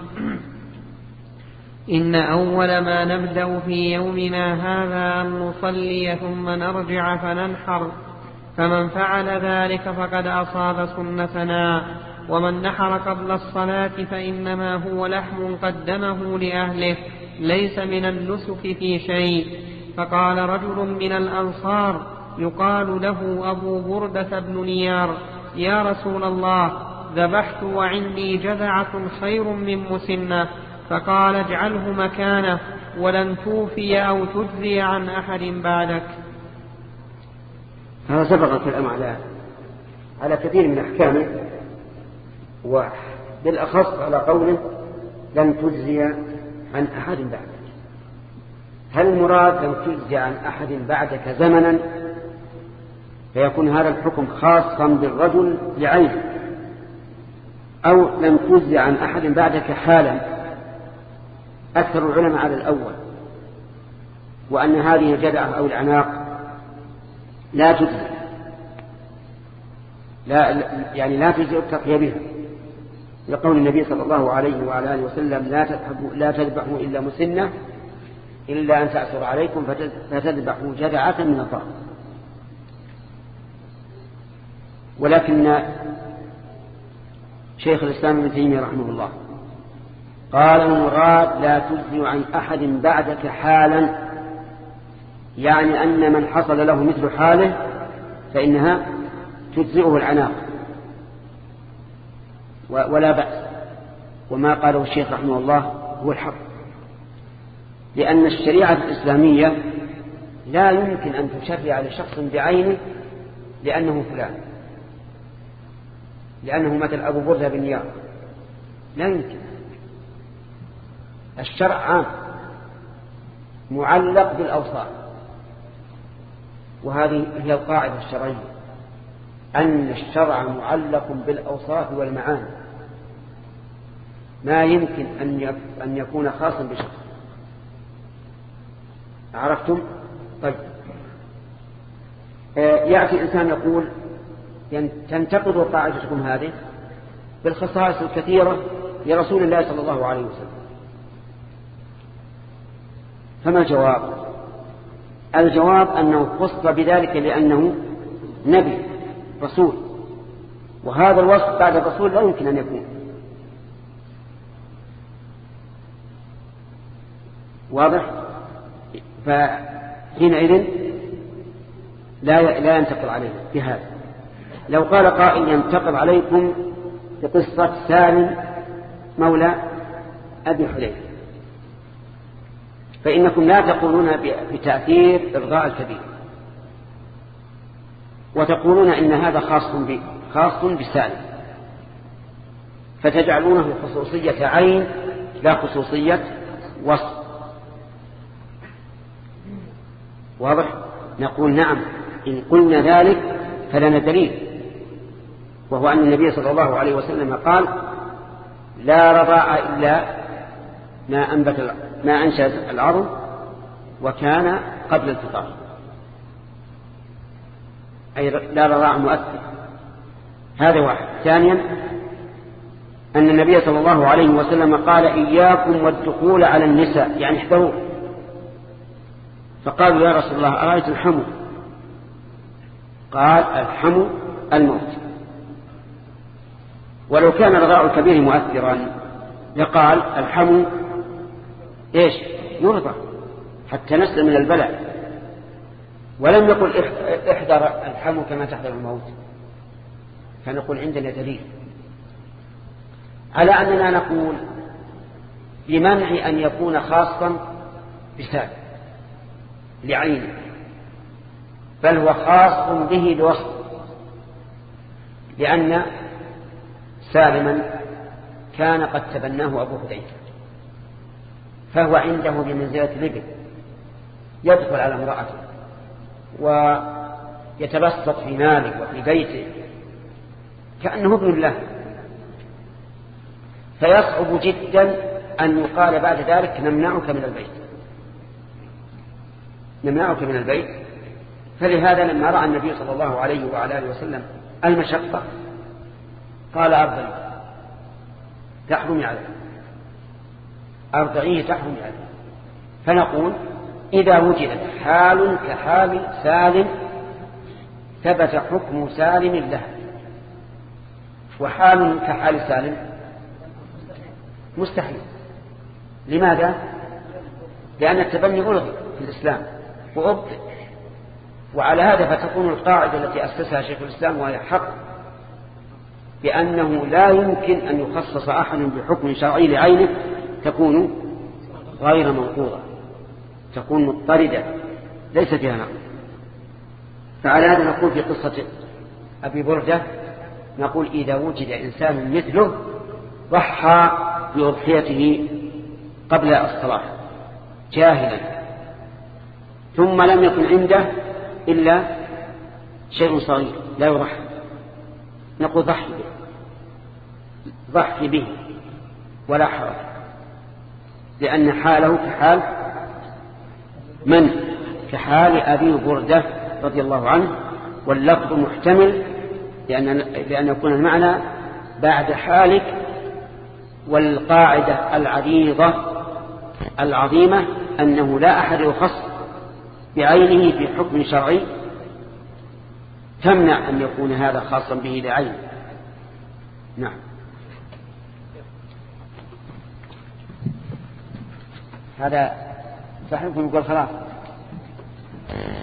إن أول ما نبدأ في يومنا هذا أن نصلي ثم نرجع فننحر، فمن فعل ذلك فقد أصاب سنتنا، ومن نحر قبل الصلاة فإنما هو لحم قدمه لأهله ليس من النسك في شيء. فقال رجل من الأنصار يقال له أبو بردة بن نيار يا رسول الله ذبحت وعندي جذعة خير من مسنة، فقال اجعله مكانه ولن توفي أو تجزي عن أحد بعدك. هذا سبق الكلام على على كثير من أحكامه، وبالأخص على قوله لن تجزي عن أحد بعدك. هل المراد لن تجزي عن أحد بعدك زمنا فيكون هذا الحكم خاصا بالرجل لعينه، أو لن تجزي عن أحد بعدك حالا؟ أكثر العلماء على الأول، وأن هذه الجذعة أو العناق لا تجزي، لا يعني لا تجزي التقية بها، لقول النبي صلى الله عليه وعلى آله وسلم لا تذبحوا لا تذبحوا إلا مسنة إلا أن تأثر عليكم فتذبحوا جذعة من الضأن. ولكن شيخ الإسلام ابن تيمية رحمه الله قال المراد لا تجزي عن أحد بعدك حالا، يعني أن من حصل له مثل حاله فإنها تجزئه العناق ولا بأس. وما قاله الشيخ رحمه الله هو الحق، لأن الشريعة الإسلامية لا يمكن أن تشرع لشخص بعينه لأنه فلان، لأنه مثل أبو بردة بن نيار، لا يمكن. الشرع عام معلق بالأوصاف، وهذه هي القاعدة الشرعية، أن الشرع معلق بالأوصاف والمعاني، ما يمكن أن يكون خاصا بشخص. عرفتم؟ طيب، يأتي إنسان يقول تنتقض قاعدتكم هذه بالخصائص الكثيرة لرسول الله صلى الله عليه وسلم، فما الجواب؟ الجواب أنه خص بذلك لأنه نبي رسول، وهذا الوصف بعد الرسول لا يمكن أن يكون. واضح؟ فحينئذ لا لا ينتقل عليه بهذا. لو قال قائل ينتقل عليكم بقصة سالم مولى أبي حذيفة، فإنكم لا تقولون بتأثير إرضاء الكبير، وتقولون إن هذا خاص ب خاص بسالم، فتجعلونه خصوصية عين لا خصوصية وصف. واضح؟ نقول نعم، إن قلنا ذلك فلنا دليل، وهو أن النبي صلى الله عليه وسلم قال لا رضاع إلا ما أنبت ما أنشأ العظم وكان قبل الفطار، أي لا رضاع مؤثر. هذا واحد. ثانيا أن النبي صلى الله عليه وسلم قال إياكم والدخول على النساء، يعني احذروا. فقالوا يا رسول الله أرأيت الحمو؟ قال الحمو الموت. ولو كان الرضاع الكبير مؤثرا لقال الحمو إيش؟ يرضع حتى نسلم من البلاء، ولم يقل احذر الحمو كما تحذر الموت، فنقول عندنا دليل. على أننا نقول بمنع أن يكون خاصا بسالم لعينه، بل هو خاص به بوصف، لأن سالما كان قد تبناه أبو حذيفة، فهو عنده بمنزلة الابن، يدخل على امرأته ويتبسط في ماله وفي بيته كأنه ابن الله، فيصعب جدا أن يقال بعد ذلك نمنعك من البيت نمنعك من البيت فلهذا لما رأى النبي صلى الله عليه وعلى آله وسلم المشقة قال أرضعي تحرمي عليه أرضعيه تحرمي عليه. فنقول إذا وجدت حال كحال سالم ثبت حكم سالم له، وحال كحال سالم مستحيل. لماذا؟ لأن التبني ألغي في الإسلام وأبطل، وعلى هذا فتكون القاعدة التي أسسها شيخ الإسلام وهي حق، بأنه لا يمكن أن يخصص أحد بحكم شرعي لعينه تكون غير منقوضة، تكون مضطردة ليس فيها نقل. فعلى هذا نقول في قصة أبي بردة نقول إذا وجد إنسان مثله ضحى بأضحيته قبل الصلاة جاهلا ثم لم يكن عنده إلا شيء صغير لا يضحي، نقول ضحي به ضحي به ولا حرج، لأن حاله كحال من؟ كحال أبي بردة رضي الله عنه، واللفظ محتمل لأن, لأن يكون المعنى بعد حالك. والقاعدة العريضة العظيمة أنه لا أحد يخص بعينه في حكم شرعي تمنع أن يكون هذا خاصا به لعينه. نعم. هذا صاحبكم يقول خلاص